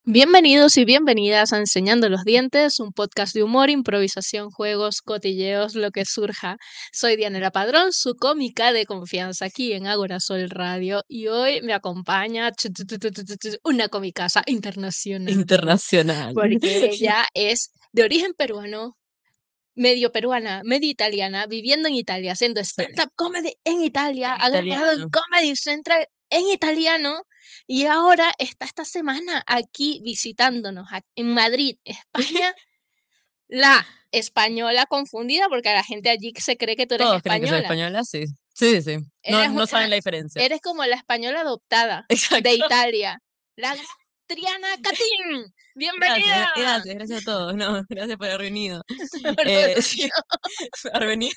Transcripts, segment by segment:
Bienvenidos y bienvenidas a Enseñando los Dientes, un podcast de humor, improvisación, juegos, cotilleos, lo que surja. Soy Dianela Padrón, su cómica de confianza aquí en Ágora Sol Radio, y hoy me acompaña una comicasa internacional, Internacional. porque ella es de origen peruano, medio peruana, medio italiana, viviendo en Italia, haciendo stand-up comedy en Italia, ha grabado en Italiano. Comedy Central en italiano y ahora está esta semana aquí visitándonos en Madrid, España, la española confundida, porque la gente allí se cree que tú eres Todos creen que soy española. española, sí. Sí, sí. No, Eres no una, saben la diferencia. eres como la española adoptada de Exacto. Italia, la Triana Catín. Gracias, ¡Bienvenida! gracias a todos. No, gracias por haber venido. Por Sí, haber venido.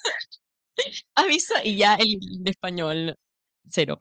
Avisa y ya el español, cero.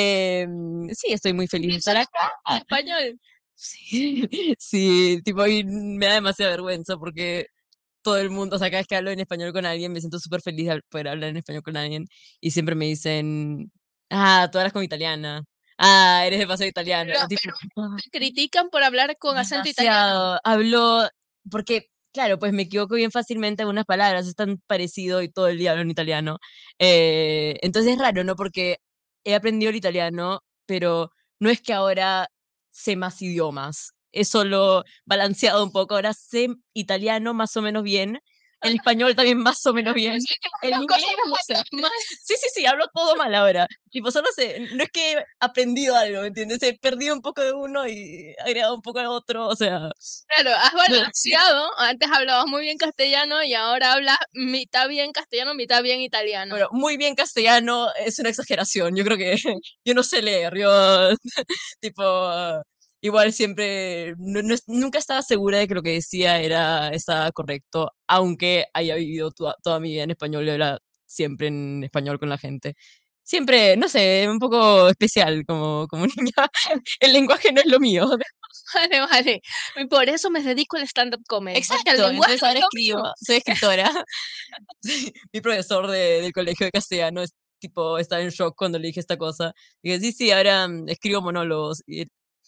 Sí, estoy muy feliz de estar acá. español. Sí, sí, tipo, y me da demasiada vergüenza porque todo el mundo, o sea, cada vez que hablo en español con alguien, me siento súper feliz de poder hablar en español con alguien y siempre me dicen, tú hablas como italiana, eres demasiado italiana, Pero, y tipo, te critican por hablar con acento italiano. demasiado, hablo, porque, claro, pues me equivoco bien fácilmente en unas palabras, es tan parecido y todo el día hablo en italiano, entonces es raro, ¿no? Porque he aprendido el italiano, pero no es que ahora sé más idiomas, es solo balanceado un poco, ahora sé italiano más o menos bien, el español también más o menos bien, el Las inglés cosas no sé. mal. Sí, hablo todo mal ahora. Tipo, solo sé, no es que he aprendido algo, ¿me entiendes? He perdido un poco de uno y agregado un poco de otro, o sea, Claro, has no, balanceado. Antes hablabas muy bien castellano y ahora hablas mitad bien castellano, mitad bien italiano. bueno, muy bien castellano es una exageración. Yo creo que yo no sé leer, yo tipo, igual siempre, nunca estaba segura de que lo que decía estaba correcto, aunque haya vivido toda mi vida en español y habla siempre en español con la gente. Siempre, no sé, un poco especial como niña. El lenguaje no es lo mío. Vale, vale. Y por eso me dedico al stand-up comedy, porque el Exacto, lenguaje entonces no es ahora lo escribo, mío. soy escritora. Sí, mi profesor del colegio de castellano tipo, estaba en shock cuando le dije esta cosa. Dije, sí, ahora escribo monólogos. Y él,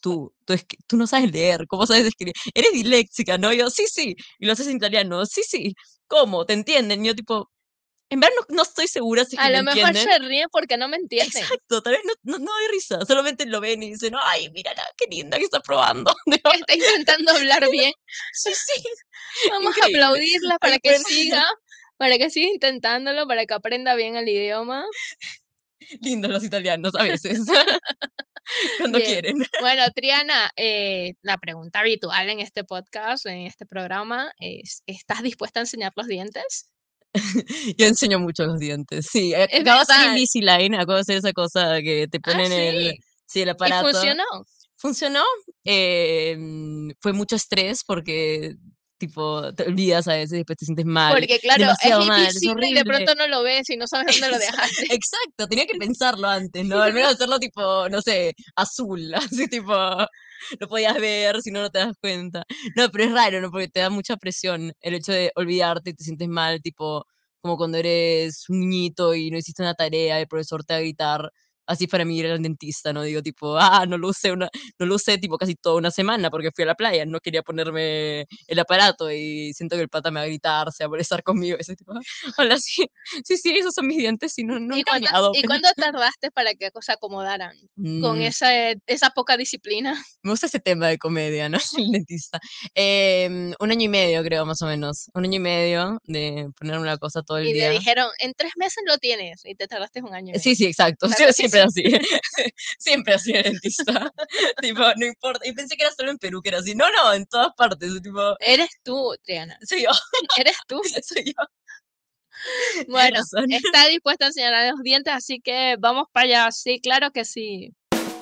tú no sabes leer, ¿cómo sabes escribir? Eres disléxica, ¿no? Y yo, sí. Y lo haces en italiano, sí. ¿Cómo? ¿Te entienden? Y yo, tipo, en verdad no estoy segura si es que A me lo mejor entienden. se ríen porque no me entienden. Exacto, tal vez no hay risa, solamente lo ven y dicen, ay, mírala, qué linda que está probando. Que está intentando hablar bien. Sí, Vamos a increíble. aplaudirla Ahí pueden, para que siga intentándolo, para que aprenda bien el idioma. lindos los italianos a veces, cuando Bien. quieren. Bueno, Triana, la pregunta habitual en este podcast, en este programa, es, ¿estás dispuesta a enseñar los dientes? Yo enseño mucho los dientes. Sí, Es acabo de hacer verdad. Invisalign, acabo de hacer esa cosa que te Ah, ponen sí. sí, el ¿Y aparato. funcionó? Funcionó. Fue mucho estrés porque, tipo, te olvidas a veces, después te sientes mal, Porque claro, es demasiado mal, es invisible y de horrible. pronto no lo ves y no sabes dónde lo dejaste. Exacto, tenía que pensarlo antes, ¿no? Al menos hacerlo tipo, no sé, azul, así tipo, lo podías ver, si no, no te das cuenta. No, pero es raro, ¿no? Porque te da mucha presión el hecho de olvidarte y te sientes mal, tipo, como cuando eres un niñito y no hiciste una tarea, el profesor te va a gritar. Así para mí ir al dentista, ¿no? Digo, tipo, no lo usé tipo casi toda una semana porque fui a la playa, no quería ponerme el aparato y siento que el pata me va a gritar, se va a molestar conmigo, ese tipo, hola, sí, sí, esos son mis dientes y no han cambiado, ¿Y pero cuánto tardaste para que se acomodaran con mm, esa poca disciplina? me gusta ese tema de comedia, ¿no? El dentista. 1 año y medio, creo, más o menos. 1 año y medio de ponerme una cosa todo el Y te día. dijeron, en 3 meses lo tienes, y te tardaste 1 año y medio. Sí, exacto. Claro que Siempre sí. así. Siempre así el dentista. Tipo, no importa. Y pensé que era solo en Perú que era así. No, en todas partes. Tipo, Eres tú, Triana. soy yo, Eres tú. soy yo. Tienes Bueno, razón. está dispuesta a enseñar los dientes, así que vamos para allá. Sí, claro que sí.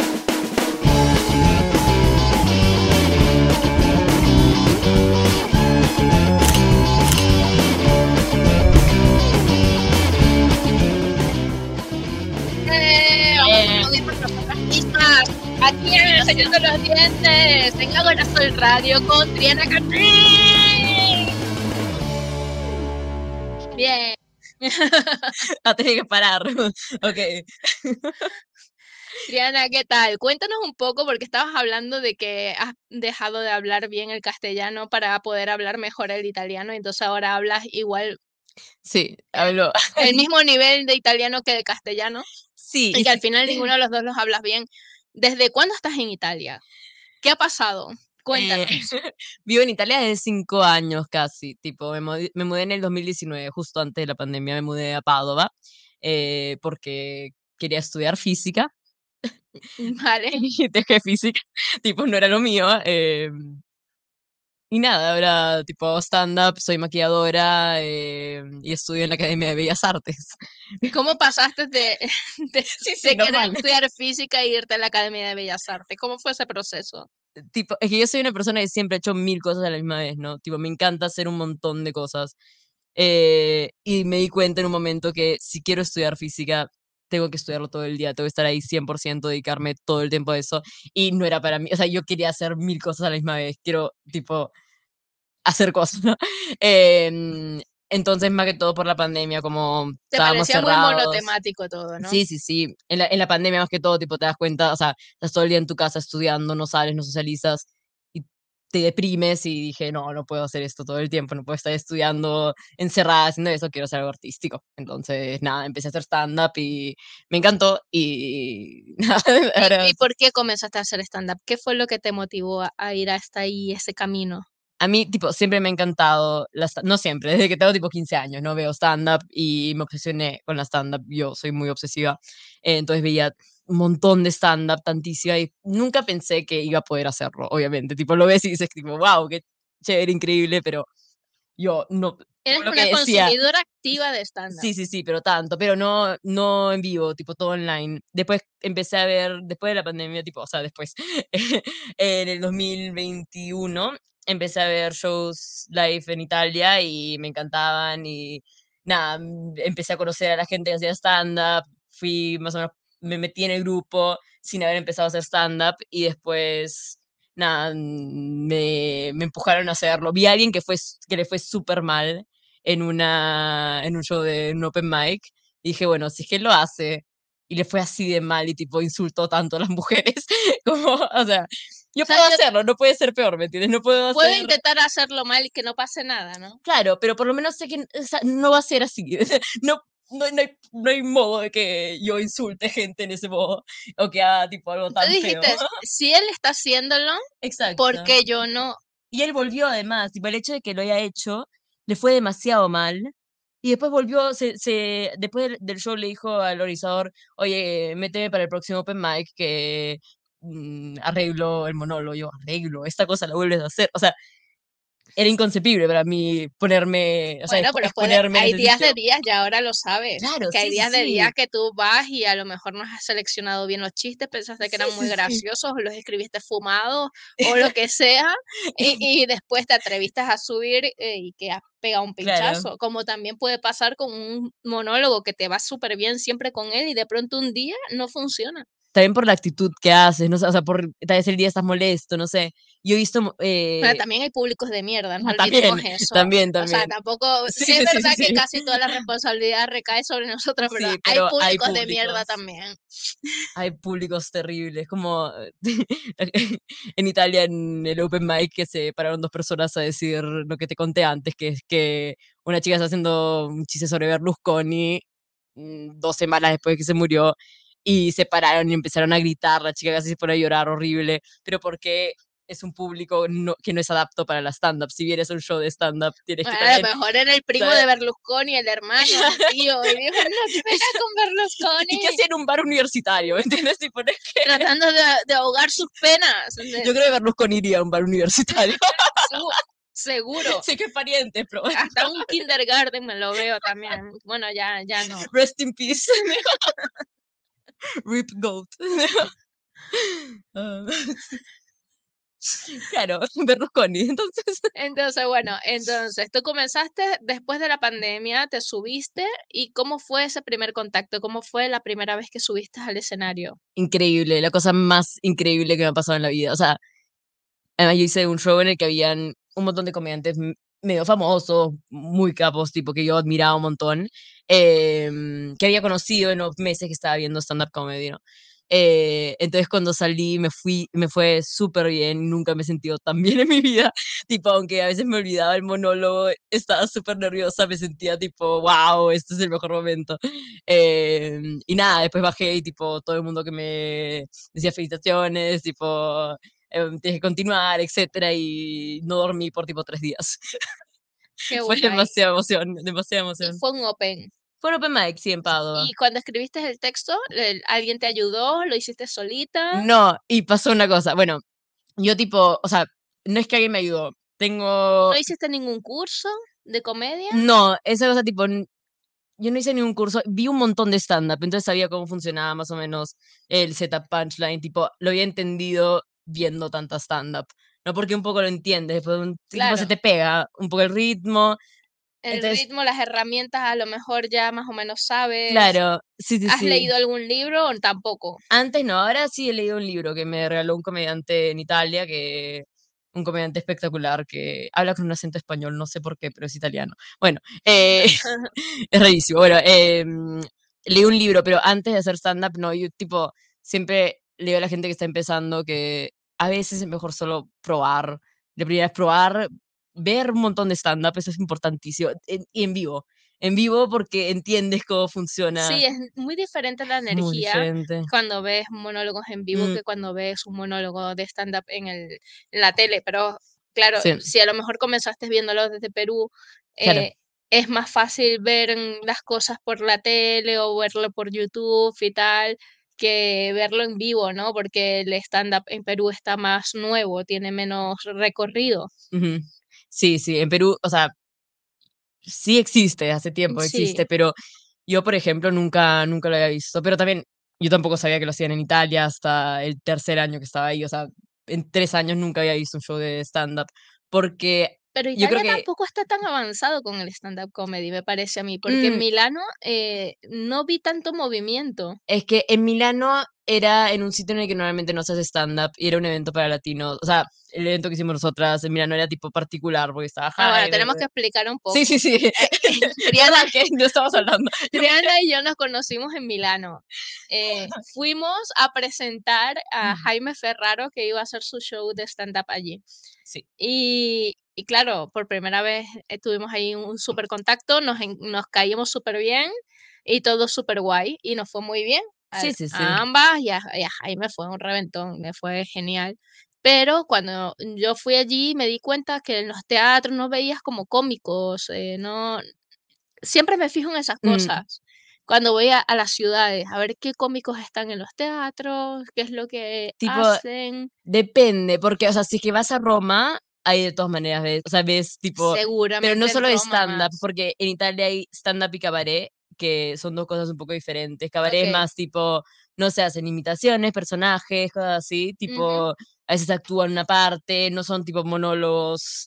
Vamos a Eh, aplaudir por nosotras mismas. Aquí en Enseñando los Dientes, en Ahora Soy Radio con Triana Catrín. Bien. tenía que parar. Ok. Triana, ¿qué tal? Cuéntanos un poco, porque estabas hablando de que has dejado de hablar bien el castellano para poder hablar mejor el italiano, y entonces ahora hablas igual Sí, hablo. el mismo nivel de italiano que de castellano, Sí, y y que al sí. final ninguno de los dos los hablas bien. ¿Desde cuándo estás en Italia? ¿Qué ha pasado? Eh, Cuéntanos. vivo en Italia desde 5 años casi, tipo, me mudé en el 2019, justo antes de la pandemia, me mudé a Padova, porque quería estudiar física Vale. y dejé física, tipo, no era lo mío. Y nada, ahora tipo hago stand-up, soy maquilladora y estudio en la Academia de Bellas Artes. ¿Cómo pasaste de, Sí, sí, de querer normal. estudiar física e irte a la Academia de Bellas Artes? ¿Cómo fue ese proceso? Tipo, es que yo soy una persona que siempre ha hecho mil cosas a la misma vez, ¿no? Tipo, me encanta hacer un montón de cosas. Y me di cuenta en un momento que si quiero estudiar física, tengo que estudiarlo todo el día, tengo que estar ahí 100%, dedicarme todo el tiempo a eso. Y no era para mí, o sea, yo quería hacer mil cosas a la misma vez. Quiero, tipo, hacer cosas, ¿no? Em, entonces, más que todo por la pandemia, como Te estábamos parecía muy cerrados. monotemático todo, ¿no? Sí, sí, sí. En la pandemia, más que todo, tipo, te das cuenta, o sea, estás todo el día en tu casa estudiando, no sales, no socializas y te deprimes. Y dije, no, no puedo hacer esto todo el tiempo, no puedo estar estudiando encerrada haciendo eso, quiero hacer algo artístico. Entonces, nada, empecé a hacer stand-up y me encantó. Y nada, ¿Y ahora por qué comenzaste a hacer stand-up? ¿Qué fue lo que te motivó a ir hasta ahí, ese camino? a mí, tipo, siempre me ha encantado, no siempre, desde que tengo tipo 15 años, ¿no? Veo stand-up y me obsesioné con la stand-up, yo soy muy obsesiva, entonces veía un montón de stand-up, tantísima, y nunca pensé que iba a poder hacerlo, obviamente, tipo, lo ves y dices, tipo, wow, qué chévere, increíble, pero yo no, como Eres lo que una decía, consumidora activa de stand-up. sí, sí, sí, pero tanto, pero no en vivo, tipo, todo online. Después empecé a ver, después de la pandemia, tipo, o sea, después, en el 2021 empecé a ver shows live en Italia y me encantaban y nada, empecé a conocer a la gente que hacía stand-up, fui más o menos, me metí en el grupo sin haber empezado a hacer stand-up y después, nada, me empujaron a hacerlo. Vi a alguien que le fue súper mal en un show de un open mic. Y dije, bueno, si es que él lo hace y le fue así de mal y tipo insultó tanto a las mujeres, como, o sea, O yo sea, puedo yo hacerlo, no puede ser peor, ¿me entiendes? No puedo puedo hacer, intentar hacerlo mal y que no pase nada, ¿no? claro, pero por lo menos sé que o sea, no va a ser así. No, no hay modo de que yo insulte gente en ese modo o que haga tipo algo tan Entonces feo. dijiste, si él está haciéndolo, ¿por Exacto. qué yo no? Y él volvió además, tipo, el hecho de que lo haya hecho le fue demasiado mal. Y después volvió, después del show le dijo al organizador, oye, méteme para el próximo open mic que arreglo el monólogo. Yo, arreglo, esta cosa la vuelves a hacer. O sea, era inconcebible para mí ponerme, o sea, Bueno, pero exponerme en hay ese días de sitio. días, ya ahora lo sabes, Claro, que hay sí, sí, días de días sí. que tú vas y a lo mejor no has seleccionado bien los chistes, pensaste que Sí, eran muy sí, sí. graciosos, o los escribiste fumados, o lo que sea, y después te atreviste a subir y que has pegado un Claro. pinchazo, como también puede pasar con un monólogo que te va súper bien siempre con él y de pronto un día no funciona. También por la actitud que haces, no sé, o sea, por tal vez el día estás molesto, no sé. Yo he visto, Pero también hay públicos de mierda, no olvidemos también, eso. también, O sea, también. tampoco, Sí, sí es sí, sí, verdad que sí. casi toda la responsabilidad recae sobre nosotros, pero Sí, hay pero hay públicos de mierda públicos. también. Hay públicos terribles, como en Italia en el open mic que se pararon dos personas a decir lo que te conté antes, que es que una chica está haciendo un chiste sobre Berlusconi 2 semanas después de que se murió y se pararon y empezaron a gritar, la chica casi se pone a llorar horrible, pero porque es un público que no es adapto para la stand-up. Si bien es un show de stand-up, tienes que Bueno, a lo también mejor era el primo saber. de Berlusconi, el hermano, el tío, y dijo, no, ¿qué pena con ¿Y qué Berlusconi? hacía en un bar universitario? ¿Me entiendes? Tipo, no es que Tratando de ahogar sus penas. yo creo que Berlusconi iría a un bar universitario. Su- Seguro. Sí que es pariente, pero Hasta un kindergarten me lo veo también. Bueno, ya no. rest in peace. Rip goat. Ah, claro, Berlusconi. Entonces, Entonces, bueno, entonces tú comenzaste después de la pandemia, te subiste y ¿cómo fue ese primer contacto? ¿Cómo fue la primera vez que subiste al escenario? increíble, la cosa más increíble que me ha pasado en la vida. O sea, además yo hice un show en el que habían un montón de comediantes medio famosos, muy capos, tipo que yo admiraba un montón, que había conocido en los meses que estaba viendo stand-up comedy, ¿no? Entonces cuando salí me fue súper bien, nunca me he sentido tan bien en mi vida, tipo, aunque a veces me olvidaba el monólogo, estaba súper nerviosa, me sentía tipo, wow, este es el mejor momento. Y nada, después bajé y tipo, todo el mundo que me decía felicitaciones, tipo, tienes que continuar, etcétera, y no dormí por tipo 3 días. Qué Fue guay. demasiada emoción, demasiada Y emoción. fue un open. Fue un open mic, sí, en Padua. Y cuando escribiste el texto, ¿alguien te ayudó? ¿Lo hiciste solita? No, y pasó una cosa, bueno, yo tipo, o sea, no es que alguien me ayudó, tengo, ¿No hiciste ningún curso de comedia? no, esa cosa tipo, yo no hice ningún curso, vi un montón de stand-up, entonces sabía cómo funcionaba más o menos el setup punchline, tipo, lo había entendido viendo tanta stand-up, ¿no? Porque un poco lo entiendes, después un tipo se Claro, te pega un poco el ritmo, el entonces, ritmo, las herramientas, a lo mejor ya más o menos sabes. claro, sí, sí, ¿Has sí. leído algún libro o tampoco? Antes no, ahora sí he leído un libro que me regaló un comediante en Italia, un comediante espectacular que habla con un acento español, no sé por qué, pero es italiano. Bueno, es rarísimo. Bueno, leí un libro, pero antes de hacer stand-up, no, yo tipo, siempre leo a la gente que está empezando que a veces es mejor solo probar. La primera es probar, ver un montón de stand-up, eso es importantísimo. Y en vivo porque entiendes cómo funciona. Sí, es muy diferente la Muy energía diferente. cuando ves monólogos en vivo Mm, que cuando ves un monólogo de stand-up en la tele, pero claro, sí, si a lo mejor comenzaste viéndolo desde Perú, claro. eh, es más fácil ver las cosas por la tele o verlo por YouTube y tal, que verlo en vivo, ¿no? Porque el stand-up en Perú está más nuevo, tiene menos recorrido. Ujú. Sí, sí, en Perú, o sea, sí existe, hace tiempo Sí. existe, pero yo, por ejemplo, nunca lo había visto, pero también yo tampoco sabía que lo hacían en Italia hasta el tercer año que estaba ahí, o sea, en 3 años nunca había visto un show de stand-up, porque Pero yo creo Italia que tampoco está tan avanzado con el stand-up comedy, me parece a mí, porque en mm, Milano, no vi tanto movimiento. es que en Milano era en un sitio en el que normalmente no se hace stand-up y era un evento para latinos, o sea, el evento que hicimos nosotras en Milano era tipo particular, porque estaba Ah, bueno, Jaime. tenemos que explicar un Sí, poco. sí, sí. Triana ¿Verdad que no estamos hablando? Yo Triana y yo nos conocimos en Milano. Fuimos a presentar a Jaime Ferraro, que iba a hacer su show de stand-up allí. sí. Y claro, por primera vez, tuvimos ahí un súper contacto, nos caímos súper bien y todo súper guay, y nos fue muy bien Sí, sí, sí. a ambas, y a Jaime fue un reventón, le fue genial. Pero cuando yo fui allí me di cuenta que en los teatros no veías como cómicos, no, siempre me fijo en esas Mm, cosas. Cuando voy a las ciudades, a ver qué cómicos están en los teatros, qué es lo que tipo, hacen. depende, porque, o sea, si es que vas a Roma, hay de todas maneras, ves, o sea, ves tipo, pero no Seguramente en solo de Roma stand-up, más. porque en Italia hay stand-up y cabaret, que son dos cosas un poco diferentes. Cabaret es Okey. más tipo, no se hacen imitaciones, personajes, cosas así, Ujú. tipo, a veces actúan una parte, no son tipo monólogos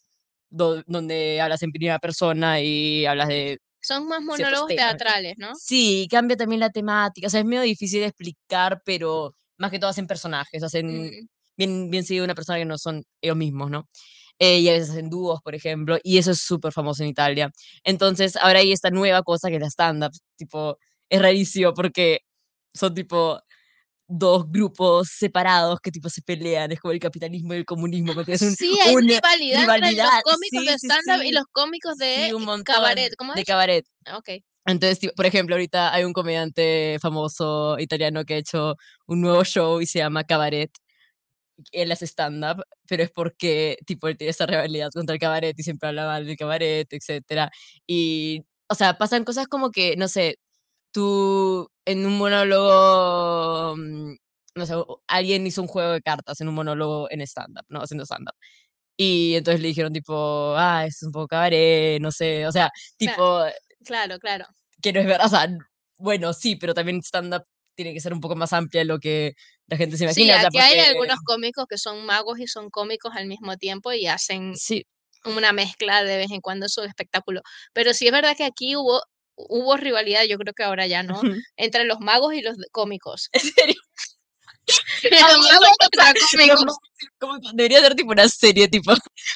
donde hablas en primera persona y hablas de Son más ciertos monólogos temas. teatrales, ¿no? Sí, cambia también la temática, o sea, es medio difícil de explicar, pero más que todo hacen personajes, hacen Mm. bien seguido una persona que no son ellos mismos, ¿no? Y a veces hacen dúos, por ejemplo, y eso es súper famoso en Italia. Entonces, ahora hay esta nueva cosa que es la stand-up, tipo, es rarísimo porque son tipo dos grupos separados que tipo se pelean, es como el capitalismo y el comunismo, porque es Sí, hay una rivalidad entre los rivalidad, cómicos sí, de sí, stand-up y sí, los cómicos de sí, un montón cabaret, ¿cómo de es? cabaret. Ah, okey. Entonces, por ejemplo, ahorita hay un comediante famoso italiano que ha hecho un nuevo show y se llama Cabaret. Él hace stand-up, pero es porque, tipo, él tiene esa rivalidad contra el cabaret y siempre habla mal del cabaret, etcétera. Y, o sea, pasan cosas como que, no sé, tú en un monólogo, no sé, alguien hizo un juego de cartas en un monólogo en stand-up, ¿no? Haciendo stand-up. Y entonces le dijeron tipo, es un poco cabaret, no sé, o sea, Cla tipo, claro, claro. que no es verdad, o sea, bueno, sí, pero también stand-up tiene que ser un poco más amplia de lo que la gente se Sí, imagina, o sea, aquí hay porque algunos cómicos que son magos y son cómicos al mismo tiempo y hacen sí, una mezcla de vez en cuando en su espectáculo. Pero sí es verdad que aquí hubo rivalidad, yo creo que ahora ya no, ujú. entre los magos y los cómicos. En serio, Los amo esa magos cosa, contra los más cómicos. como debería ser tipo una serie, tipo,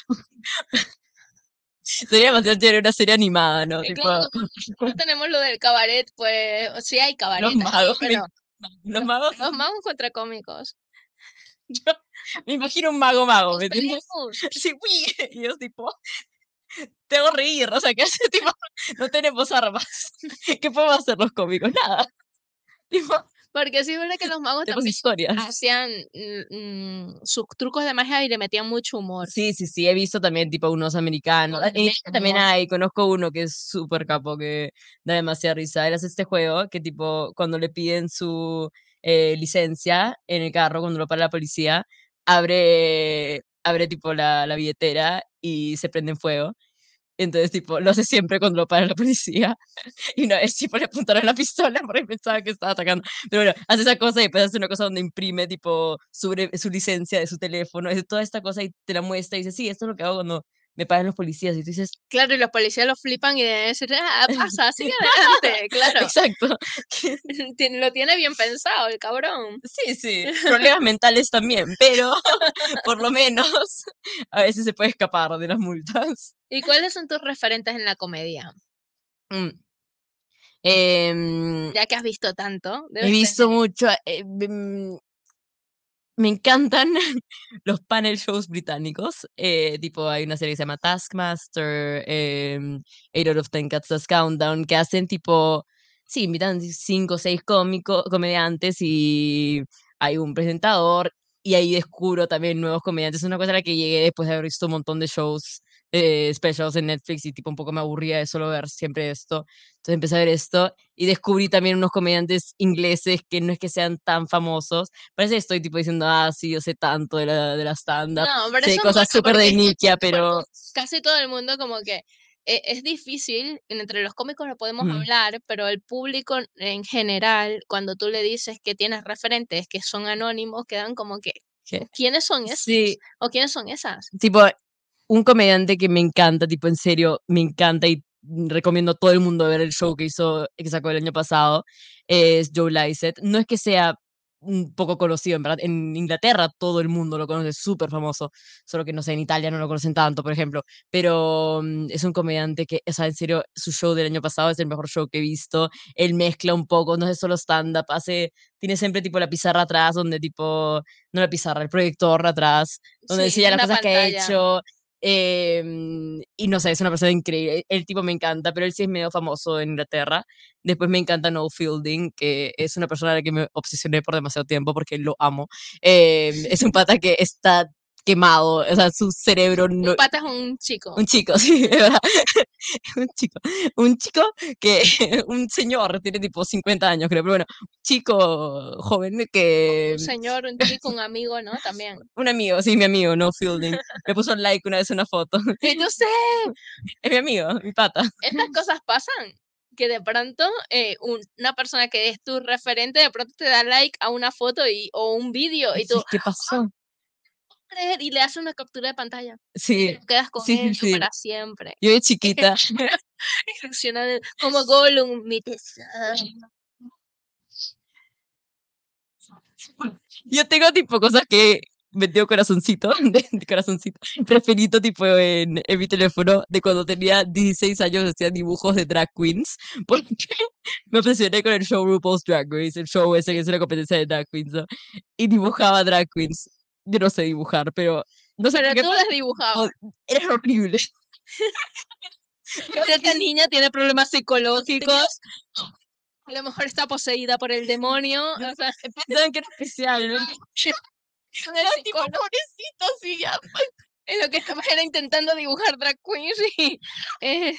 sería demasiado chévere una serie animada, ¿no? Tipo, Claro, no tenemos lo del cabaret, pues sí hay los cabaret aquí, magos, pero Los magos, Los magos contra cómicos. yo me imagino un mago, ¿me entiendes? Peleemos. Sí, uy, y yo tipo, te hago reír, o sea, ¿qué hace? Tipo, no tenemos armas. ¿Qué podemos hacer los cómicos? Nada. Tipo, Porque sí es verdad que los magos tenemos también historias. hacían sus trucos de magia y le metían mucho humor. Sí, sí, sí, he visto también tipo unos americanos. En Italia también hay, conozco uno que es súper capo, que da demasiada risa. Él hace este juego que tipo, cuando le piden su licencia en el carro, cuando lo para la policía, abre tipo la billetera y se prende en fuego. Entonces, tipo, lo hace siempre cuando lo para la policía. Y una vez, tipo, le apuntaron la pistola porque pensaba que estaba atacando. Pero bueno, hace esa cosa y después hace una cosa donde imprime, tipo, su licencia de su teléfono, hace toda esta cosa y te la muestra y dice, sí, esto es lo que hago cuando me paran los policías. Y tú dices, Claro, y los policías lo flipan y deben decir, pasa, sigue adelante. Claro, exacto. lo tiene bien pensado el cabrón. Sí, sí, problemas mentales también, pero por lo menos a veces se puede escapar de las multas. ¿Y cuáles son tus referentes en la comedia? Mm. Em, Ya que has visto tanto, he debes visto tener. mucho, me encantan los panel shows británicos. Tipo, hay una serie que se llama Taskmaster, 8 out of 10 Cats Does Countdown, que hacen tipo, sí, invitan 5 o 6 comediantes y hay un presentador y ahí descubro también nuevos comediantes. Es una cosa a la que llegué después de haber visto un montón de shows, specials en Netflix y tipo un poco me aburría de solo ver siempre esto. Entonces empecé a ver esto y descubrí también unos comediantes ingleses que no es que sean tan famosos. Parece que estoy tipo diciendo, sí, yo sé tanto de la stand-up, No, pero sé eso cosas mola súper de porque niquia, pero casi todo el mundo como que es difícil, entre los cómicos lo podemos mm, hablar, pero el público en general, cuando tú le dices que tienes referentes que son anónimos, quedan como que, ¿qué? ¿quiénes son esos? Sí, ¿O quiénes son esas? tipo, un comediante que me encanta, tipo, en serio, me encanta y recomiendo a todo el mundo ver el show que sacó el año pasado, es Joe Lycett. No es que sea un poco conocido, en verdad, en Inglaterra todo el mundo lo conoce, es súper famoso, solo que no sé, en Italia no lo conocen tanto, por ejemplo, pero es un comediante que, o sea, en serio, su show del año pasado es el mejor show que he visto, él mezcla un poco, no es solo stand-up, tiene siempre tipo la pizarra atrás, donde tipo, no la pizarra, el proyector atrás, donde Sí, enseña las una cosas que ha pantalla. hecho, y no sé, es una persona increíble. El tipo me encanta, pero él sí es medio famoso en Inglaterra. Después me encanta Noel Fielding, que es una persona a la que me obsesioné por demasiado tiempo porque lo amo. Es un pata que está quemado, o sea, su cerebro Un no... pata es un chico. Un chico, sí, es verdad. Un chico. Un chico que, un señor, tiene tipo 50 años, creo, pero bueno, un chico joven que, Un señor, un chico, un amigo, ¿no? También. un amigo, sí, mi amigo, no Fielding, me puso un like una vez en una foto. Y no sé, Es mi amigo, mi pata. estas cosas pasan. Que de pronto una persona que es tu referente de pronto te da like a una foto o un vídeo y tú, ¿Qué pasó? creer y le hace una captura de pantalla. Y Sí, te quedas con sí, sí, eso sí. para siempre. Yo de chiquita, Ilusionado, como Gollum, mi tesoro. yo tengo tipo cosas que metido corazoncito, de corazoncito, preferito tipo en mi teléfono de cuando tenía 16 años hacía dibujos de drag queens, porque me obsesioné con el show RuPaul's Drag Race, el show ese que es una competencia de drag queens, ¿no? Y dibujaba drag queens. Yo no sé dibujar, pero no sé por Pero qué, tú las dibujabas. era horrible. Pero esta niña tiene problemas psicológicos. A lo mejor está poseída por el demonio. O sea, Pensaban que era especial, ¿no? con el Tipo, psicólogo. pobrecito, sí, ya. En lo que estaba era intentando dibujar drag queens y eh,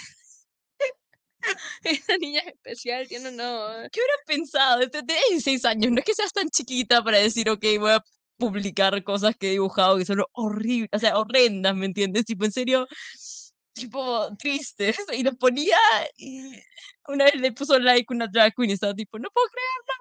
esta niña es especial, tiene no. ¿Qué hubieras pensado? Tenés 16 años, no es que seas tan chiquita para decir, ok, voy a publicar cosas que he dibujado que son horribles, o sea, horrendas, ¿me entiendes? Tipo, en serio, tipo, tristes. Y los ponía y una vez le puso like una drag queen y estaba tipo, no puedo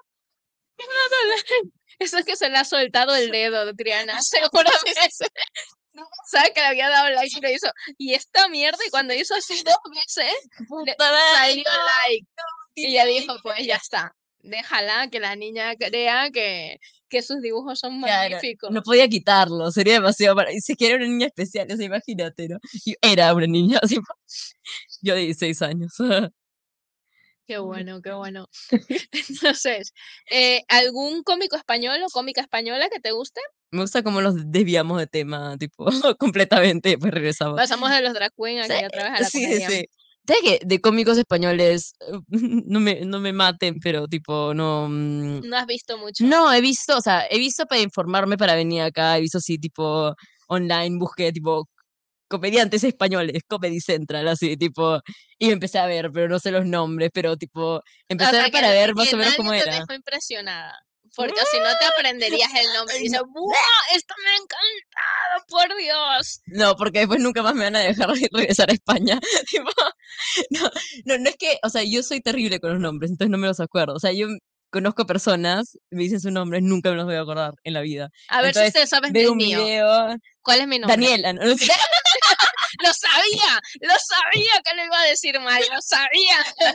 Eso es que se le ha soltado el dedo, Triana. Seguramente. Sabe que le había dado like y lo hizo. Y esta mierda, y cuando hizo así 2 veces, le salió like. Y ella dijo, pues ya está. Déjala que la niña crea que sus dibujos son Claro, magníficos. no podía quitarlo, sería demasiado para... Y si que era una niña especial, o sea, imagínate, ¿no? Y era una niña, así, yo de 16 años. Qué bueno, qué bueno. Entonces, ¿algún cómico español o cómica española que te guste? Me gusta cómo nos desviamos de tema, tipo, completamente, pues regresamos. Pasamos de los drag queen Sí, aquí otra vez a la sí, sí, comedia. sí. ¿Sabes qué? De cómicos españoles, no me maten, pero tipo, no. No has visto mucho. No, he visto, o sea, he visto para informarme para venir acá, he visto así, tipo, online, busqué, tipo, comediantes españoles, Comedy Central, así, tipo, y me empecé a ver, pero no sé los nombres, pero tipo, O empecé a sea, ver para ver más que o menos nadie cómo te era. dejó impresionada. Porque si no te aprenderías el nombre y Ay, dices, no. ¡buah! ¡Esto me ha encantado! ¡Por Dios! No, porque después nunca más me van a dejar regresar a España. Tipo, no, no es que, o sea, yo soy terrible con los nombres, entonces no me los acuerdo. O sea, yo conozco personas, me dicen sus nombres, nunca me los voy a acordar en la vida. A ver si Entonces, te sabes veo el un mío. video, ¿Cuál es mi nombre? Daniela, ¿no? ¡Lo sabía! ¡Lo sabía que lo iba a decir mal! ¡Lo sabía!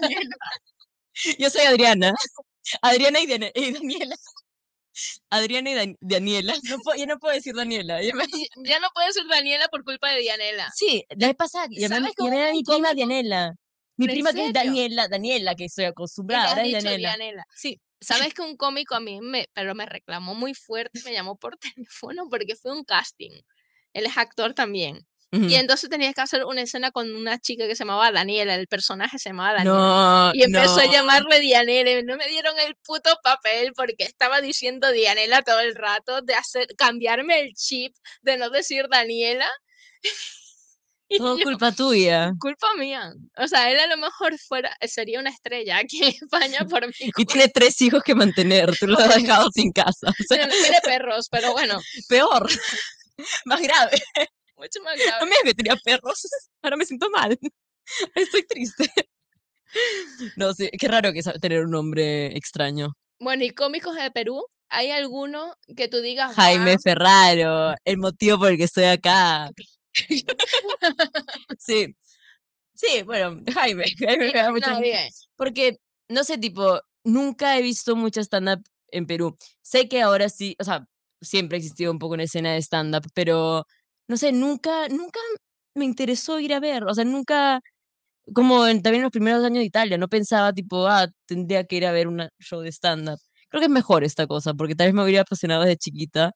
Yo soy Adriana. Adriana y Daniela. Adriana y Daniela. No ya no puedo decir Daniela. Ya no puedo ser Daniela por culpa de Dianela. Sí, la vez pasada ¿Sabes cómo llamé es a un mi prima cómico? Dianela. Mi ¿En prima que es serio? Daniela, que estoy Y le acostumbrada, has ahora es dicho Dianela. Dianela. Sí. ¿Sabes que un cómico pero me reclamó muy fuerte, me llamó por teléfono porque fue un casting? Él es actor también. Y Ujú. entonces tenías que hacer una escena con una chica que se llamaba Daniela, el personaje se llamaba Daniela. No, Y empezó a no. llamarle Dianela y no me dieron el puto papel porque estaba diciendo Dianela todo el rato, cambiarme el chip, de no decir Daniela. Y Todo yo, culpa tuya. culpa mía. O sea, él a lo mejor sería una estrella aquí en España por mi Y culpa. tiene 3 hijos que mantener. Tú lo has dejado sin casa. O sea, Tiene perros, pero bueno, peor. Más grave. mucho más No grave. me digas que tenía perros. Ahora me siento mal. Estoy triste. No sé, qué raro que es tener un nombre extraño. Bueno, y cómicos de Perú, ¿hay alguno que tú digas, Jaime guau? Ferraro, el motivo por el que estoy acá. Sí, sí, bueno, Jaime, Jaime me da mucha risa. Nadie. Porque, no sé, tipo, nunca he visto mucho stand-up en Perú. Sé que ahora sí, o sea, siempre ha existido un poco una escena de stand-up, pero, no sé, nunca me interesó ir a ver. O sea, nunca, como también en los primeros años de Italia, no pensaba, tipo, tendría que ir a ver un show de stand-up. Creo que es mejor esta cosa, porque tal vez me hubiera apasionado desde chiquita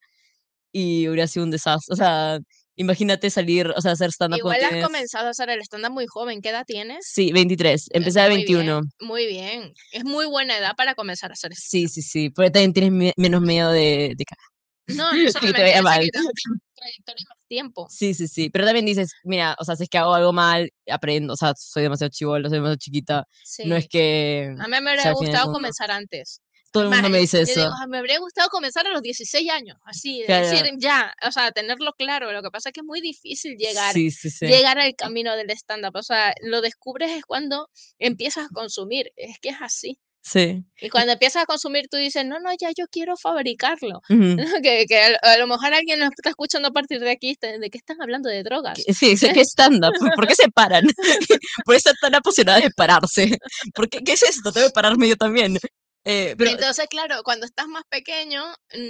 y hubiera sido un desastre. O sea, imagínate salir, o sea, hacer stand-up cuando Igual has tienes. comenzado a hacer el stand-up muy joven. ¿Qué edad tienes? Sí, 23. Empecé a Muy bien, 21. muy bien. Es muy buena edad para comenzar a hacer Sí, stand-up. sí, sí. Porque también tienes menos miedo de No, no que te solamente vaya eso, mal. que te trayectoria y más tiempo. Sí, sí, sí. Pero también dices, mira, o sea, si es que hago algo mal, aprendo. O sea, soy demasiado chivola, soy demasiado chiquita. No es Sí. que A mí me sea habría el fin del gustado mundo. comenzar antes. Todo Es el más, mundo me dice yo digo, eso. me habría gustado comenzar a los 16 años, así, de decir Claro. ya, o sea, tenerlo claro. Lo que pasa es que es muy difícil Sí, sí, sí. llegar al camino del stand-up. O sea, lo descubres es cuando empiezas a consumir. Es que es así. Sí. Y cuando empiezas a consumir, tú dices, no, no, ya yo quiero fabricarlo. Ujú. Que a lo mejor alguien nos está escuchando a partir de aquí, ¿de qué están hablando? De drogas. Sí, sé que stand-up. ¿Por qué se paran? ¿Por qué están tan apasionadas de pararse? ¿Qué es esto? Tengo que pararme yo también. Pero Entonces, claro, cuando estás más pequeño,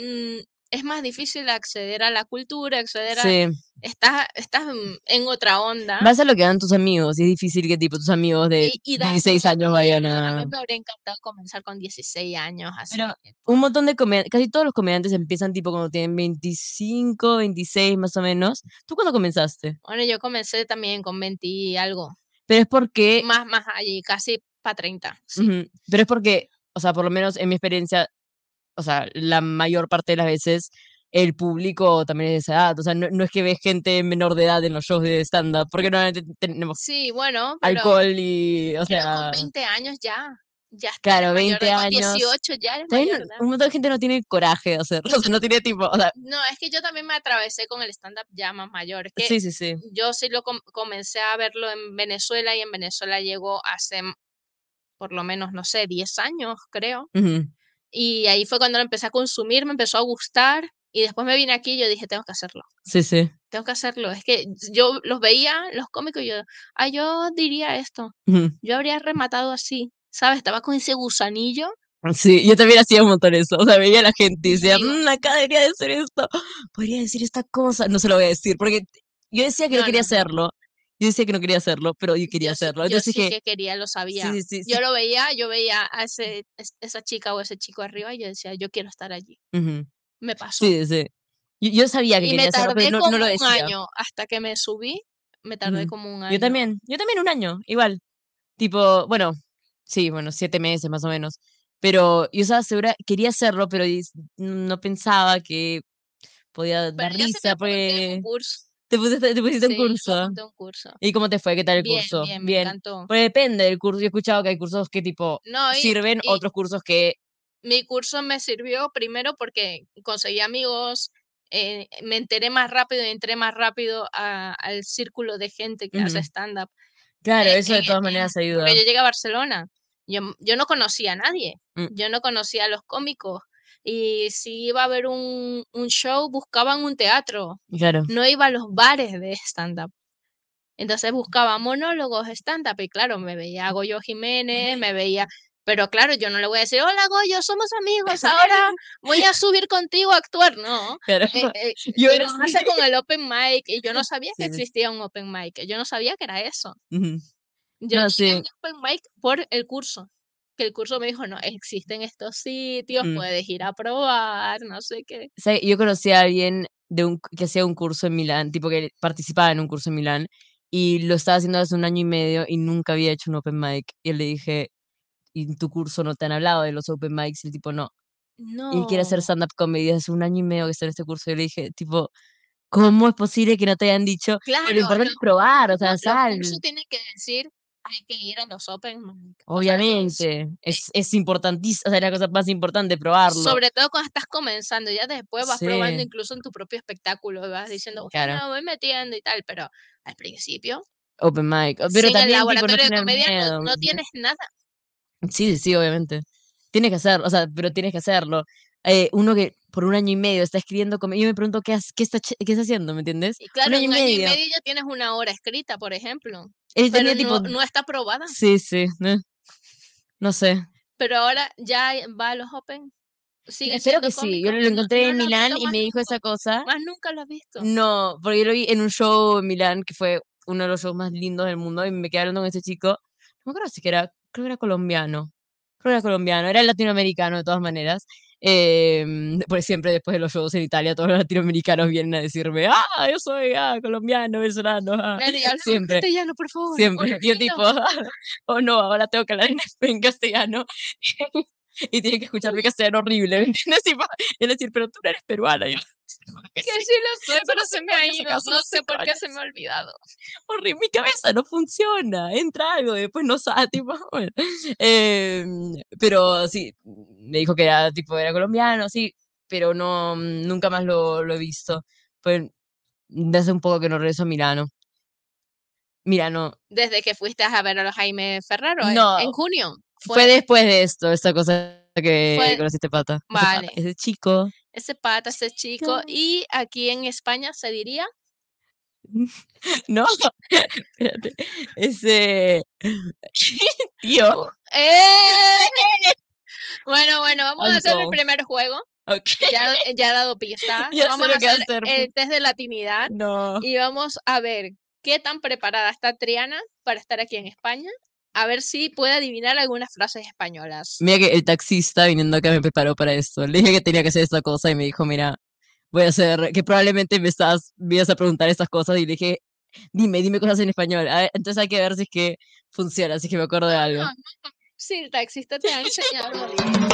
es más difícil acceder a la cultura, sí. estás en otra onda. Vas a lo que dan tus amigos y es difícil que tipo tus amigos de Y da 16 mucha años vayan pena. A mí a. me habría encantado comenzar con 16 años, así. Pero un montón de comediantes, casi todos los comediantes empiezan tipo cuando tienen 25, 26 más o menos. ¿Tú cuándo comenzaste? Bueno, yo comencé también con 20 y algo, Pero es porque, más allí, casi para 30, sí. ujú, pero es porque, o sea, por lo menos en mi experiencia, o sea, la mayor parte de las veces el público también es de esa edad. O sea, no es que ves gente menor de edad en los shows de stand-up, porque normalmente tenemos Sí, bueno, alcohol y, o pero con sea, 20 años ya eres claro, mayor 20 de edad, con años. 18 ya eres También mayor de edad. un montón de gente no tiene coraje de hacerlo, o sea, no tiene tipo, o sea, No, es que yo también me atravesé con el stand-up ya más mayor. Es que sí, sí, sí. yo sí comencé a verlo en Venezuela y en Venezuela llegó hace por lo menos, no sé, 10 años, creo. Ujú. Y ahí fue cuando lo empecé a consumir, me empezó a gustar y después me vine aquí y yo dije, tengo que hacerlo, Sí, sí. tengo que hacerlo. Es que yo los veía, los cómicos, y yo diría esto, Ujú. yo habría rematado así, ¿sabes? Estaba con ese gusanillo Sí, yo también hacía un montón eso, o sea, veía a la gente y y yo decía, digo, acá debería decir esto, podría decir esta cosa, no se lo voy a decir, porque yo decía que yo no, quería no, no. hacerlo, Yo decía que no quería hacerlo, pero yo quería hacerlo. Yo Entonces sí dije, que quería, lo sabía. sí, sí, sí. Yo veía a esa chica o ese chico arriba y yo decía, yo quiero estar allí. Ujú. Me pasó. Sí, sí. Yo sabía que Y me quería hacerlo, pero tardé no como lo un decía. año hasta que me subí, me tardé Ujú. como un año. Yo también 1 año, igual. Tipo, bueno, sí, bueno, 7 meses más o menos. Pero yo estaba segura, quería hacerlo, pero no pensaba que podía Pero dar yo sí me risa, apunté a un porque curso. te pusiste un Sí, yo me curso. apunté a un curso. ¿Y cómo te fue? ¿Qué tal el Bien, curso? bien, me Bien. encantó. Pues depende del curso. Yo he escuchado que hay cursos que tipo No, sirven, y otros cursos que. mi curso me sirvió primero porque conseguí amigos, me enteré más rápido y entré más rápido al círculo de gente que hace Ujú. stand-up. Claro, eso de todas maneras Porque ayuda. yo llegué a Barcelona, yo no conocía a nadie, Mm, yo no conocía a los cómicos y si iba a haber un show buscaban un teatro, claro. no iba a los bares de stand-up. Entonces buscaba monólogos stand-up y claro, me veía a Goyo Jiménez, me veía, pero claro, yo no le voy a decir, hola Goyo, somos amigos, ahora voy a subir contigo a actuar, no. Claro. Eh, eh, Yo lo era hace así. con el open mic y yo no sabía que Sí. existía un open mic, yo no sabía que era eso. Ujú. Yo No, llegué sí. al open mic por el curso, que el curso me dijo, no, existen estos sitios, Mm. puedes ir a probar, no sé qué. Yo conocí a alguien que hacía un curso en Milán, tipo que participaba en un curso en Milán, y lo estaba haciendo hace 1 año y medio y nunca había hecho un open mic. Y le dije, ¿y en tu curso no te han hablado de los open mics? Y el tipo, no. Y él quiere hacer No. stand-up comedy hace 1 año y medio que está en este curso. Y le dije, tipo, ¿cómo es posible que no te hayan dicho? Pero lo Claro, importante es probar, o sea, los sal. cursos tienen que decir, hay que ir a los open mic. O sea, Obviamente, es importantísimo, o sea, es la cosa más importante, probarlo. sobre todo cuando estás comenzando, ya después vas probando Sí, incluso en tu propio espectáculo, y vas diciendo, claro, bueno, voy metiendo y tal, pero al principio, open mic. Pero sin el también, tipo, no laboratorio de tener comedia miedo, ¿me no entiendes? tienes nada. Sí, sí, obviamente. Tienes que hacerlo, o sea, pero tienes que hacerlo. Uno que por 1 año y medio está escribiendo comedia, yo me pregunto qué está haciendo, ¿me entiendes? Y un claro, año en y un año y medio. medio ya tienes una hora escrita, por ejemplo, Él pero tenía tipo, no está aprobada. sí, sí, no sé. Pero ahora ya va a los open, sigue Espero que siendo sí. Yo cómico, lo encontré no en lo has Milán visto y me dijo esa cosa. más nunca lo has visto. No, porque yo lo vi en un show en Milán, que fue uno de los shows más lindos del mundo, y me quedé hablando con ese chico. No me acuerdo si que era, creo que era colombiano. Creo que era colombiano, era latinoamericano de todas maneras. Porque siempre después de los shows en Italia, todos los latinoamericanos vienen a decirme, yo soy colombiano, venezolano, Claro, y habla en Siempre, castellano, por favor, siempre. Yo olvídalo. tipo, oh no, ahora tengo que hablar en castellano. Y tiene que escuchar mi castellano horrible, ¿me entiendes? Y él decir, pero tú no eres peruana. Y yo, que Que sí, sí lo soy, pero solo se me 5 ha años ido, acá, no solo sé 5 por qué años. se me ha olvidado. Horrible, mi cabeza no funciona, entra algo, después no sabe, tipo, bueno. Pero sí, me dijo que era, tipo, era colombiano, sí, pero no, nunca más lo he visto. Pues, de hace un poco que no regreso a Milano. Milano, Desde que fuiste a ver a los Jaime Ferraro, en no, junio, fue fue después de esto, esta cosa que fue conociste pata, vale, ese chico, ese pata, ese chico, chico, y aquí en España se diría, no, espérate, ese, tío, ¡eh! Bueno, vamos a hacer el uncle, primer juego. ok, Ya he dado pista. ya sé Vamos a lo que hacer hacer, el test de latinidad no. y vamos a ver qué tan preparada está Triana para estar aquí en España. A ver si puede adivinar algunas frases españolas. Mira que el taxista viniendo acá me preparó para esto. Le dije que tenía que hacer esta cosa y me dijo, mira, voy a hacer, que probablemente me ibas a preguntar estas cosas y le dije, dime cosas en español. A ver, entonces hay que ver si es que funciona, si es que me acuerdo de algo. No, sí, el taxista te ha enseñado bien.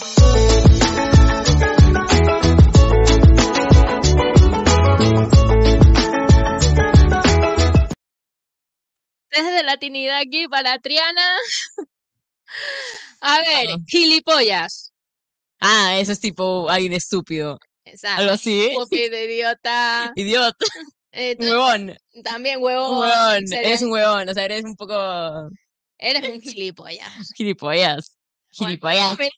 Test de latinidad aquí para Triana. A ver, Ah, gilipollas. eso es tipo alguien estúpido. Algo Exacto. así. Estúpido, idiota. Idiota. Un Tú huevón. también Un huevón. huevón. Eres Serían, un huevón. O sea, eres un poco eres un gilipollas. gilipollas. Bueno, Gilipollas. pero-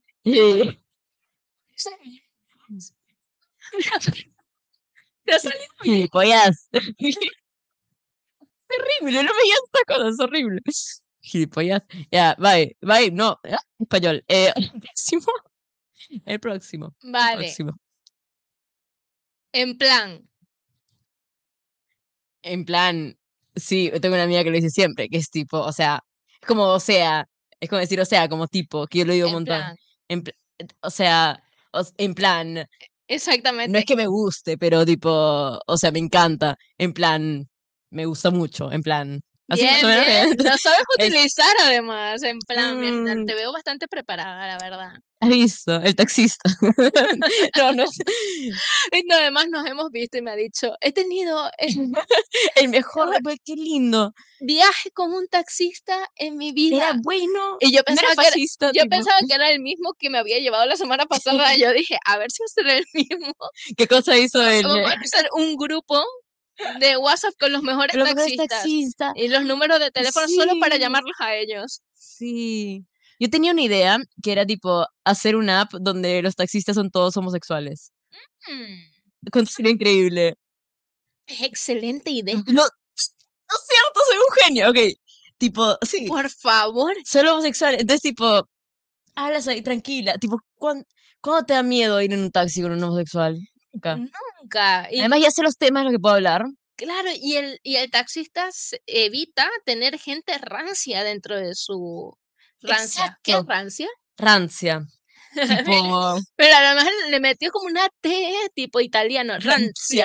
te ha salido bien. Gilipollas. Horrible, no me digas estas cosas, es horrible. Gilipollas. Ya, bye, no, español. El próximo, el próximo, el Vale, próximo. en plan, En plan, Sí, tengo una amiga que lo dice siempre, que es tipo, o sea, es como o sea, es como decir o sea, como tipo, que yo lo digo un En montón. plan, En, o sea, en plan, no es exactamente. que me guste, pero tipo, o sea, me encanta, en plan, me gusta mucho, en plan, así más o Bien, menos. bien. Lo sabes Es, utilizar además, en plan, mm, te veo bastante preparada, la verdad. ¿has visto? El taxista. No, no es Y no, además nos hemos visto y me ha dicho, he tenido el mejor, pues qué lindo. viaje con un taxista en mi Era vida. bueno, Y yo no era pensaba que era, fascista, yo tipo, pensaba que era el mismo que me había llevado la semana pasada. Yo dije, a ver si va a ser el mismo. ¿qué cosa hizo él? Vamos a hacer un grupo de WhatsApp con los mejores Lo mejor es taxistas taxista. y los números de teléfono solo para Sí, llamarlos a ellos. sí. Yo tenía una idea que era tipo hacer una app donde los taxistas son todos homosexuales. Hmm, ¿Cuánto sería increíble? es excelente idea. No, no es cierto, soy un genio. Ok, tipo, sí, Por favor, solo homosexuales. Entonces, tipo, hablas ahí tranquila. Tipo, ¿cuándo te da miedo ir en un taxi con un homosexual? Nunca. nunca. Y Además, ya sé los temas de los que puedo hablar. claro, y el taxista evita tener gente rancia dentro de su rancia. ¿Qué es Exacto. rancia? Rancia. Tipo, Pero a lo mejor le metió como una T tipo italiano, rancia. rancia.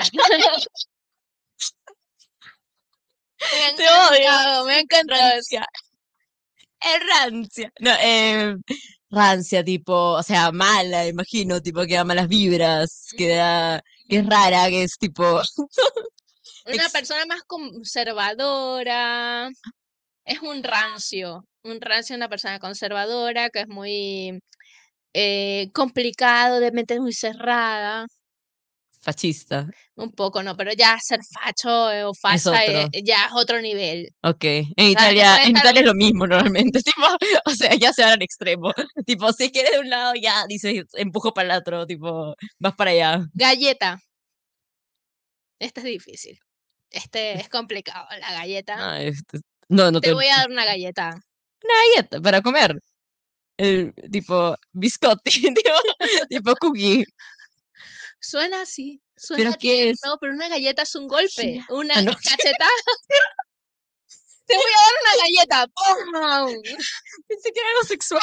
Me ha Te odio. encantado, me ha encantado eso. Rancia. Es rancia. No, rancia, tipo, o sea, mala, imagino, tipo, que da malas vibras, que es rara, que es tipo. Una ex- persona más conservadora, es un rancio, una persona conservadora que es muy complicado, de mente muy cerrada, fascista. un poco, ¿no? Pero ya ser facho o Es facha otro. ya es otro nivel. Ok. O sea, te puede En estar, Italia es lo mismo normalmente, tipo, o sea, ya se van al extremo. Tipo, si quieres de un lado, ya dices, empujo para el otro, tipo, vas para allá. galleta, este es difícil, este es complicado, la galleta. No, no, no Te te. voy a dar una galleta. Una galleta para comer. El, tipo, biscotti, tipo cookie. Suena así, suena ¿Pero qué es? tierno, pero una galleta es un golpe, Vagina. una Ah, no. cachetada. Te voy a dar una galleta. ¡Pum! Pensé que era algo sexual.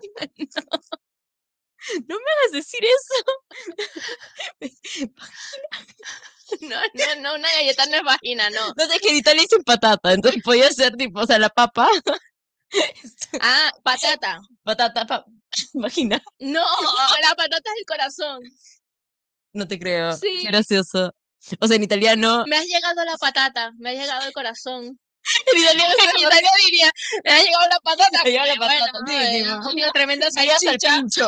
No me hagas decir eso. No, no, no, una galleta no es vagina, no. No sé, que en Italia dicen patata, entonces podía ser tipo, o sea, la papa, Ah, patata. patata, imagina. No, la patata es el corazón. No te creo, qué Sí, gracioso. O sea, en italiano, me has llegado la patata, me ha llegado el corazón. en italiano En Italia diría, me ha llegado la patata. me lleva la Bueno, patata, sí, tipo, he comido tremenda me llevas al salchicha. pincho.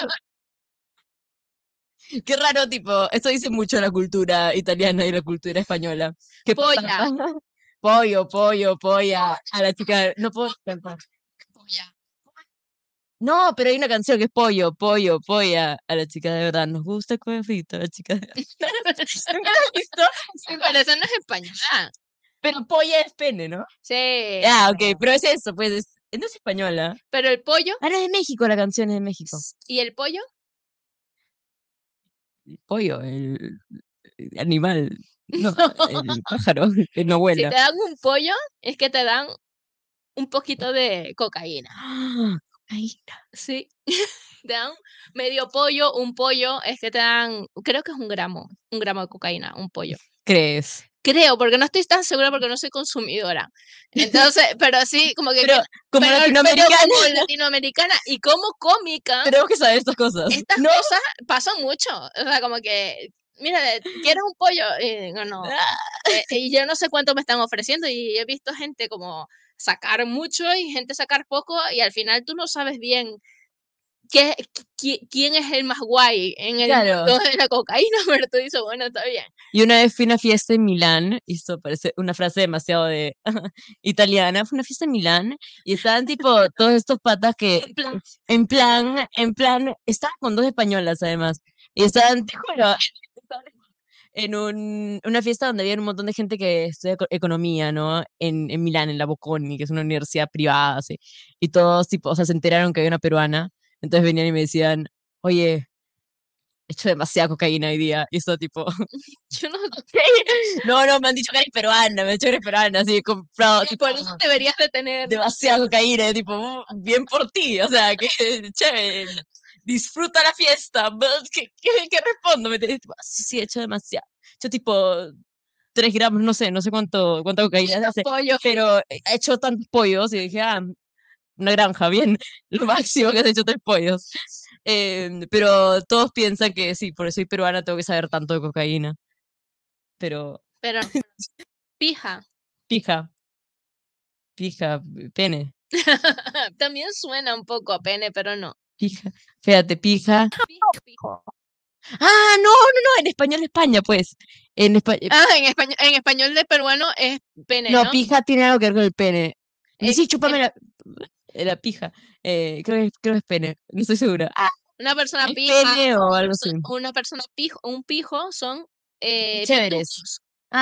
Qué raro, tipo, esto dice mucho de la cultura italiana y la cultura española. Qué Polla. patata. Pollo, pollo, polla. A la chica, no puedo cantar. Polla. No, pero hay una canción que es pollo, pollo, polla. A la chica de verdad nos gusta comer frito, a la chica de verdad. ¿Nunca la has visto? Sí, pero eso no es española. Pero polla es pene, ¿no? Sí, Ah, ok, pero es eso, pues, no es española. pero el pollo, Ah, no, es de México, la canción es de México. ¿y el pollo? El pollo, el animal, no, el pájaro, que no Si vuela. te dan un pollo, es que te dan un poquito de cocaína. ¡Ah! Cocaína. Sí, te dan medio pollo, un pollo, es que te dan, creo que es un gramo de cocaína, un pollo. ¿Crees? Creo, porque no estoy tan segura porque no soy consumidora. Entonces, pero sí, como que, Pero como pero latinoamericana, como latinoamericana y como cómica, tenemos que saber estas cosas. estas ¿No? cosas pasan mucho. O sea, como que, mira, ¿quieres un pollo? Y no, no. Ah, Y yo no sé cuánto me están ofreciendo y he visto gente como sacar mucho y gente sacar poco y al final tú no sabes bien qué, quién es el más guay en el claro. mundo de la cocaína, pero tú dices, bueno, está bien. Y una vez fui a una fiesta en Milán, y esto parece una frase demasiado de italiana, fue una fiesta en Milán, y estaban tipo todos estos patas que, En plan, estaban con dos españolas además, y estaban, te juro, estaban en una fiesta donde había un montón de gente que estudia economía, ¿no? En Milán, en la Bocconi, que es una universidad privada, así, y todos tipo, o sea, se enteraron que había una peruana, entonces venían y me decían, oye, he hecho demasiada cocaína hoy día. Y eso tipo, Yo no no, me han dicho que eres peruana, me han dicho que eres peruana, así he comprado, tipo, por eso deberías de tener. demasiada cocaína, tipo, bien por ti, o sea, que chévere, disfruta la fiesta. ¿Qué respondo? Me tenés, tipo, sí, he hecho demasiado. Yo tipo 3 gramos, no sé cuánta cocaína hace, Pollo. pero he hecho tantos pollos y dije, una granja, bien, lo máximo que has hecho 3 pollos. Pero todos piensan que sí, por soy peruana tengo que saber tanto de cocaína. Pero, Pero no. Pija. pija, pija, pene, También suena un poco a pene, pero no. pija, fíjate, pija. Pija. No, en español de España, pues. En español, En español de peruano es pene, no, ¿no? pija tiene algo que ver con el pene. En- Sí, chúpame en- la pija. Creo que es pene, no estoy segura. una persona ¿Es pija, pene o algo así? una persona pijo, un pijo son Chéveres. pitujos.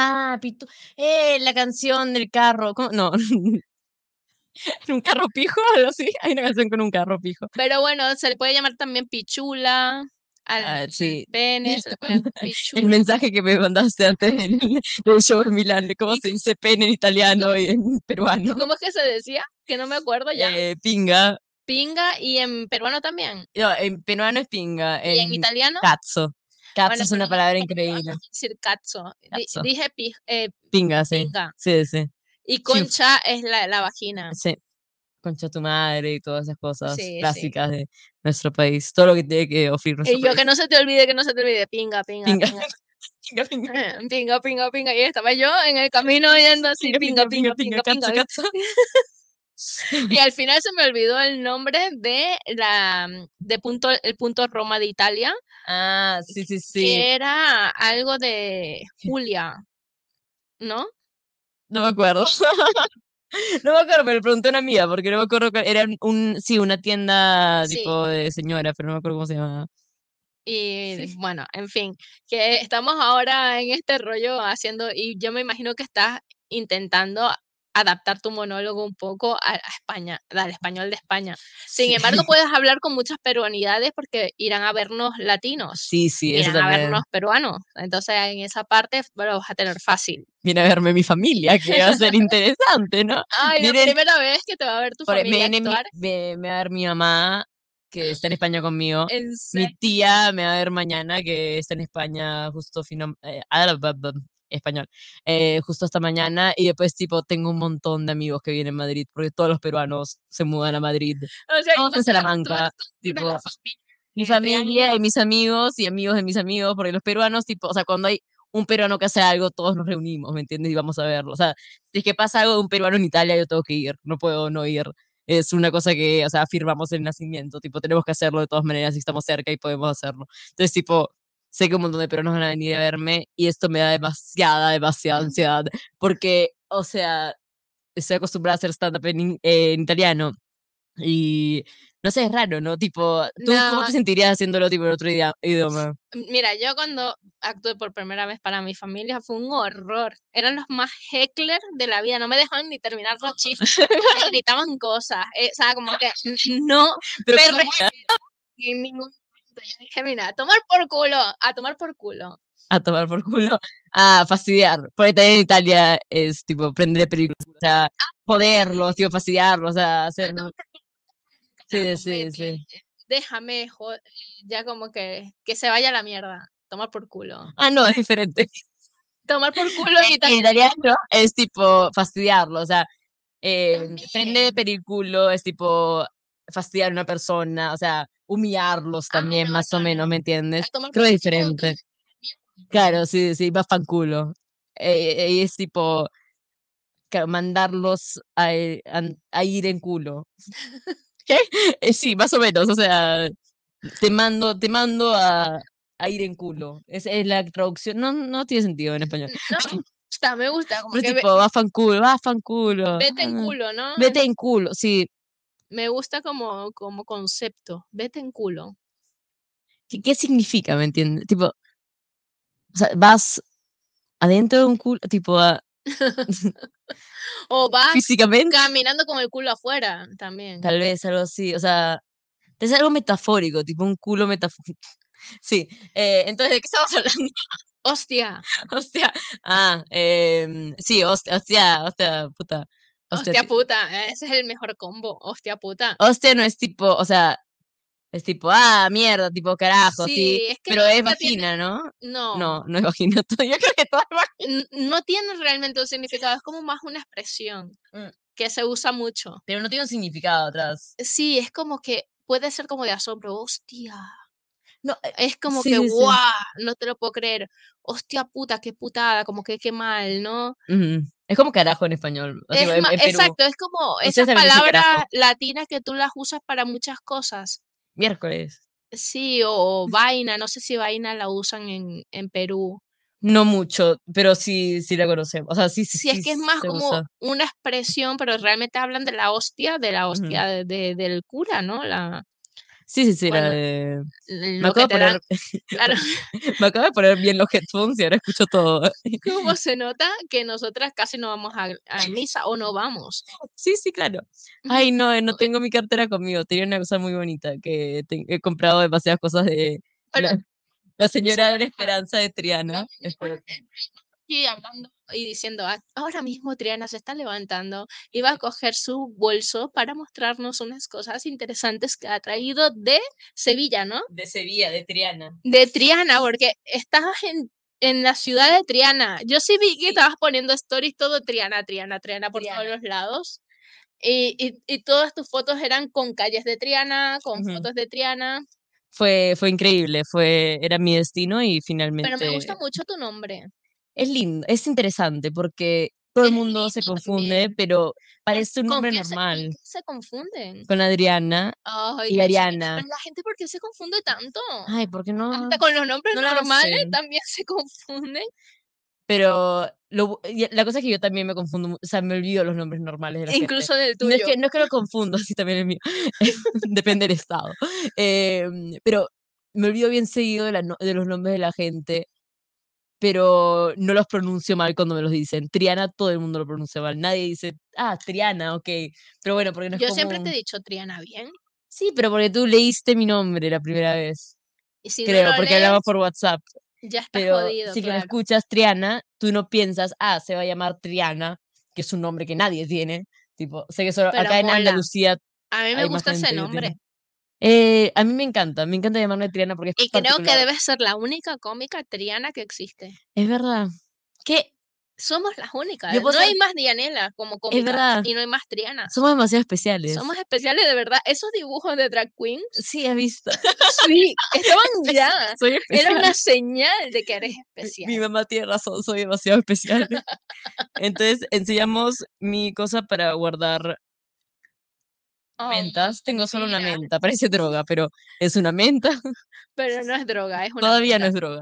La canción del carro. No, en un carro pijo, algo así. Hay una canción con un carro pijo. Pero bueno, se le puede llamar también pichula, al Sí. pene, se le puede llamar El pichula. mensaje que me mandaste antes del show en Milán, de cómo se dice pene en italiano y en peruano. ¿Cómo es que se decía? Que no me acuerdo ya. Pinga. Pinga y en peruano también. No, en peruano es pinga, Y en en italiano, cazzo. Cazzo bueno, es pero una no palabra no increíble. puedo decir cazzo. Cazzo. Dije Pinga, sí. pinga. Sí, sí. Y Chiu. concha es la vagina. Sí. Concha tu madre y todas esas cosas Sí, sí. clásicas de nuestro país. Todo lo que tiene que ofrecer nuestro Y yo país. que no se te olvide, que no se te olvide. Pinga, pinga, Pinga. pinga. Pinga, pinga. Pinga, pinga, pinga. Y estaba yo en el camino yendo así, Pinga, pinga, pinga, pinga, pinga, pinga, pinga, cazzo, pinga. cazzo. Y al final se me olvidó el nombre de el punto Roma de Italia, Sí, sí, sí. que era algo de Julia, ¿no? No me acuerdo. No me acuerdo, pero le pregunté a una amiga, porque no me acuerdo era sí, una tienda Sí. tipo de señora, pero no me acuerdo cómo se llamaba. Y Sí. bueno, en fin, que estamos ahora en este rollo haciendo, y yo me imagino que estás intentando adaptar tu monólogo un poco a España, al español de España. Sin Sí, embargo, puedes hablar con muchas peruanidades porque irán a vernos latinos, sí, sí, eso irán a también. vernos peruanos. Entonces, en esa parte lo vas a tener fácil. Viene a verme mi familia, que va a ser interesante, ¿no? Ay, la Miren, primera vez que te va a ver tu familia actuar, me va a ver mi mamá, que está en España conmigo. en Mi serio. tía me va a ver mañana, que está en España justo español, justo hasta mañana. Y después, tipo, tengo un montón de amigos que vienen a Madrid, porque todos los peruanos se mudan a Madrid. O sea, Todos en Salamanca, tipo, mi familia y mis amigos y amigos de mis amigos, porque los peruanos, tipo, o sea, cuando hay un peruano que hace algo, todos nos reunimos, ¿me entiendes? Y vamos a verlo. O sea, si es que pasa algo de un peruano en Italia, yo tengo que ir, no puedo no ir. Es una cosa que, o sea, afirmamos el nacimiento, tipo, tenemos que hacerlo de todas maneras si estamos cerca y podemos hacerlo. Entonces, tipo, sé que un montón de peruanos van a venir a verme y esto me da demasiada ansiedad, porque, o sea, estoy acostumbrada a hacer stand-up en italiano y, no sé, es raro, ¿no? Tipo, ¿tú cómo No, te sentirías haciéndolo, tipo, en otro idioma? mira, yo cuando actué por primera vez para mi familia fue un horror. Eran los más heckler de la vida, no me dejaban ni terminar los chistes, me gritaban cosas, o sea, como que no Pero, me respetan en ningún momento. Yo dije, mira, a tomar por culo. a tomar por culo, a fastidiar. Porque también en Italia es tipo prender películas, o sea, joderlos, tipo fastidiarlos, o sea, hacer. Sí, sí, sí. Déjame, ya como que se vaya a la mierda, tomar por culo. No, es diferente. Tomar por culo en En italiano. italiano es tipo fastidiarlo, o sea, prender periculo es tipo fastidiar a una persona, o sea, humillarlos también, no, más o menos, ¿me entiendes? tomar Creo por que es culo. diferente. Claro, sí, sí, va fanculo. Es tipo mandarlos a ir en culo. ¿Qué? Sí, más o menos, o sea, te mando a ir en culo. Es la traducción, no tiene sentido en español. No, me gusta, como Pero que tipo, va fanculo. vete en culo, ¿no? Vete en culo, sí. Me gusta como concepto, vete en culo. ¿Qué significa, me entiendes? Tipo, o sea, vas adentro de un culo, tipo, O vas físicamente, caminando con el culo afuera también. tal vez algo así, o sea, es algo metafórico, tipo un culo metafórico. Sí, entonces, ¿de qué estamos hablando? Hostia, Hostia, sí, hostia, puta, hostia, hostia puta, ese es el mejor combo, hostia puta. hostia no es tipo, o sea, es tipo, mierda, tipo carajo, sí, Sí, es que pero es hostia tiene, vagina, ¿no? no, No, no es vagina, yo creo que todo es vagina. no tiene realmente un significado, es como más una expresión Mm, que se usa mucho. pero no tiene un significado atrás. Sí, es como que puede ser como de asombro, hostia. No, Es como sí, que, sí, sí. ¡guau! No te lo puedo creer. Hostia puta, qué putada, como que qué mal, ¿no? Ujú. Es como carajo en español, o tipo, Es en Perú. exacto, es como Ustedes esas también dicen palabras carajo. latinas que tú las usas para muchas cosas. Miércoles. Sí, o vaina, no sé si vaina la usan en Perú. No mucho, pero sí, sí la conocemos. O sea, sí, sí, Sí, es sí que es más se como usa. una expresión, pero realmente hablan de la Ujú. hostia del cura, ¿no? La Sí, sí, sí, la bueno, de... Me lo acabo que de te dan, poner, claro. me acabo de poner bien los headphones y ahora escucho todo. Cómo se nota que nosotras casi no vamos a misa o no vamos. Sí, sí, claro. Ujú. Ay, no, no tengo mi cartera conmigo. Tenía una cosa muy bonita que he comprado demasiadas cosas de Pero la eso señora de la Esperanza de Triana. Espero. aquí hablando y diciendo: Ahora mismo Triana se está levantando y va a coger su bolso para mostrarnos unas cosas interesantes que ha traído de Sevilla, ¿no? De Sevilla, de Triana. De Triana, porque estabas en la ciudad de Triana. Yo sí vi que Sí, estabas poniendo stories todo Triana, Triana, Triana por todos Triana. los lados. Y todas tus fotos eran con calles de Triana, con Ujú. fotos de Triana. Fue increíble, era mi destino y Pero me gusta finalmente mucho tu nombre. es lindo, es interesante porque todo el Es mundo se lindo confunde, también. pero parece un ¿Con nombre qué con normal qué se confunden? con Adriana Ay, y Dios mío, Ariana. pero la gente, ¿por qué se confunde tanto? Ay, ¿por qué Hasta con los nombres no la normales hacen? también se confunden, Pero la cosa es que yo también me confundo, o sea, me olvido los nombres normales de la gente. incluso del No es tuyo. que, no es que lo confundo, así también el mío, depende del estado. Pero me olvido bien seguido de los nombres de la gente, pero no los pronuncio mal cuando me los dicen. Triana, todo el mundo lo pronuncia mal. Nadie dice, Triana, ok. Pero bueno, porque no es Yo siempre te he común. dicho Triana bien, Sí, pero porque tú leíste mi nombre la primera vez, y si no creo, lo porque hablamos lees, por WhatsApp. ya estás Pero jodido, si que lo claro. escuchas Triana, tú no piensas, se va a llamar Triana, que es un nombre que nadie tiene. Tipo, sé que solo Pero acá en mola. Andalucía A mí me hay más gusta ese gente que tiene. nombre. A mí me encanta llamarme Triana porque es Y creo que particular. debes ser la única cómica Triana que existe. Es verdad. Que Somos las yo únicas. puedo No hay ser, más Dianelas como es cómicas verdad, y no hay más Trianas. somos demasiado especiales. Somos especiales de verdad. Esos dibujos de drag queens, Sí, has visto. sí, estaban ya. Soy Era especial. una señal de que eres Mi especial. mamá tiene razón, soy demasiado especial. Entonces, enseñamos mi cosa para guardar Ay, mentas. Tengo solo una mira, menta, parece droga, pero es una menta. pero no es droga, es una Todavía no menta. es droga.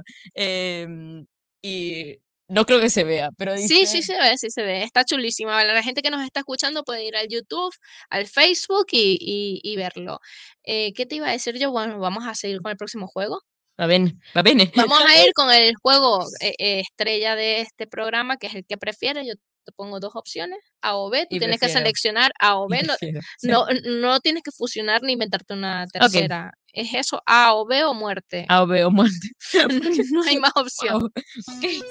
Y no creo que se vea, pero Sí, dice, sí se ve. Está chulísima. La gente que nos está escuchando puede ir al YouTube, al Facebook y verlo. ¿Qué te iba a decir yo? Bueno, vamos a seguir con el próximo juego. va bene. Vamos a ir con el juego estrella de este programa, que es el que prefieres. Yo te pongo dos opciones, A o B. Tú Y tienes que prefiero, seleccionar A o y B. No, prefiero. Sí. no, no tienes que fusionar ni inventarte una Ok, tercera. Es eso, A o B o muerte. veo muerte. Porque, No hay más opción. wow. Ok.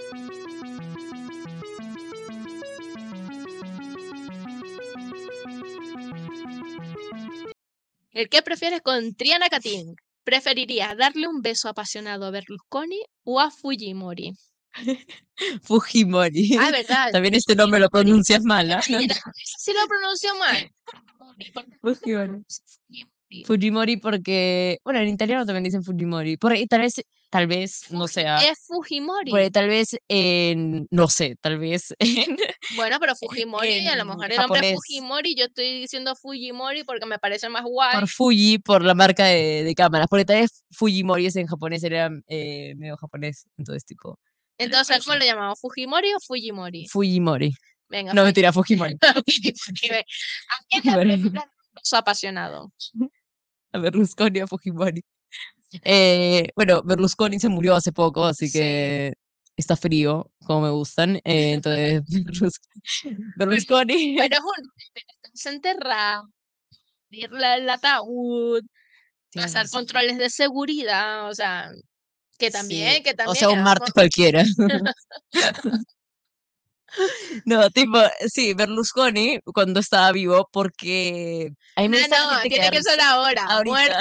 ¿El que prefieres con Triana Katin? ¿Preferirías darle un beso apasionado a Berlusconi o a Fujimori? Fujimori. Ah, verdad. También este nombre lo pronuncias mal, ¿ah? Mira, si lo pronuncio mal. Fujimori. Fujimori porque, bueno, en italiano también dicen Fujimori. Por ahí tal vez, no sea, Es Fujimori. porque tal vez no sé, tal vez Bueno, pero Fujimori, a lo en mejor el nombre es japonés. Fujimori, yo estoy diciendo Fujimori porque me parece más guay. Por Fuji, por la marca de cámaras, porque tal vez Fujimori es en japonés, era medio japonés, entonces tipo, Entonces, ¿cómo lo llamamos? ¿Fujimori o Fujimori? Fujimori. Venga, No, mentira, Fujimori. Fujimori. ¿A quién le Fujimori. prefieres un beso apasionado? A Berlusconi, a Fujimori. Bueno, Berlusconi se murió hace poco, así Sí. que está frío, como me gustan. Entonces, Berlusconi. Pero es un... Estás enterrado, el ataúd. Tienes Pasar razón. controles de seguridad, o sea, que Sí, también, que o también, sea, un martes cualquiera. No, tipo, sí, Berlusconi cuando estaba vivo, porque a mí me no, gusta la no, gente que tiene da que ser risa. ahora, Ahorita. muerto.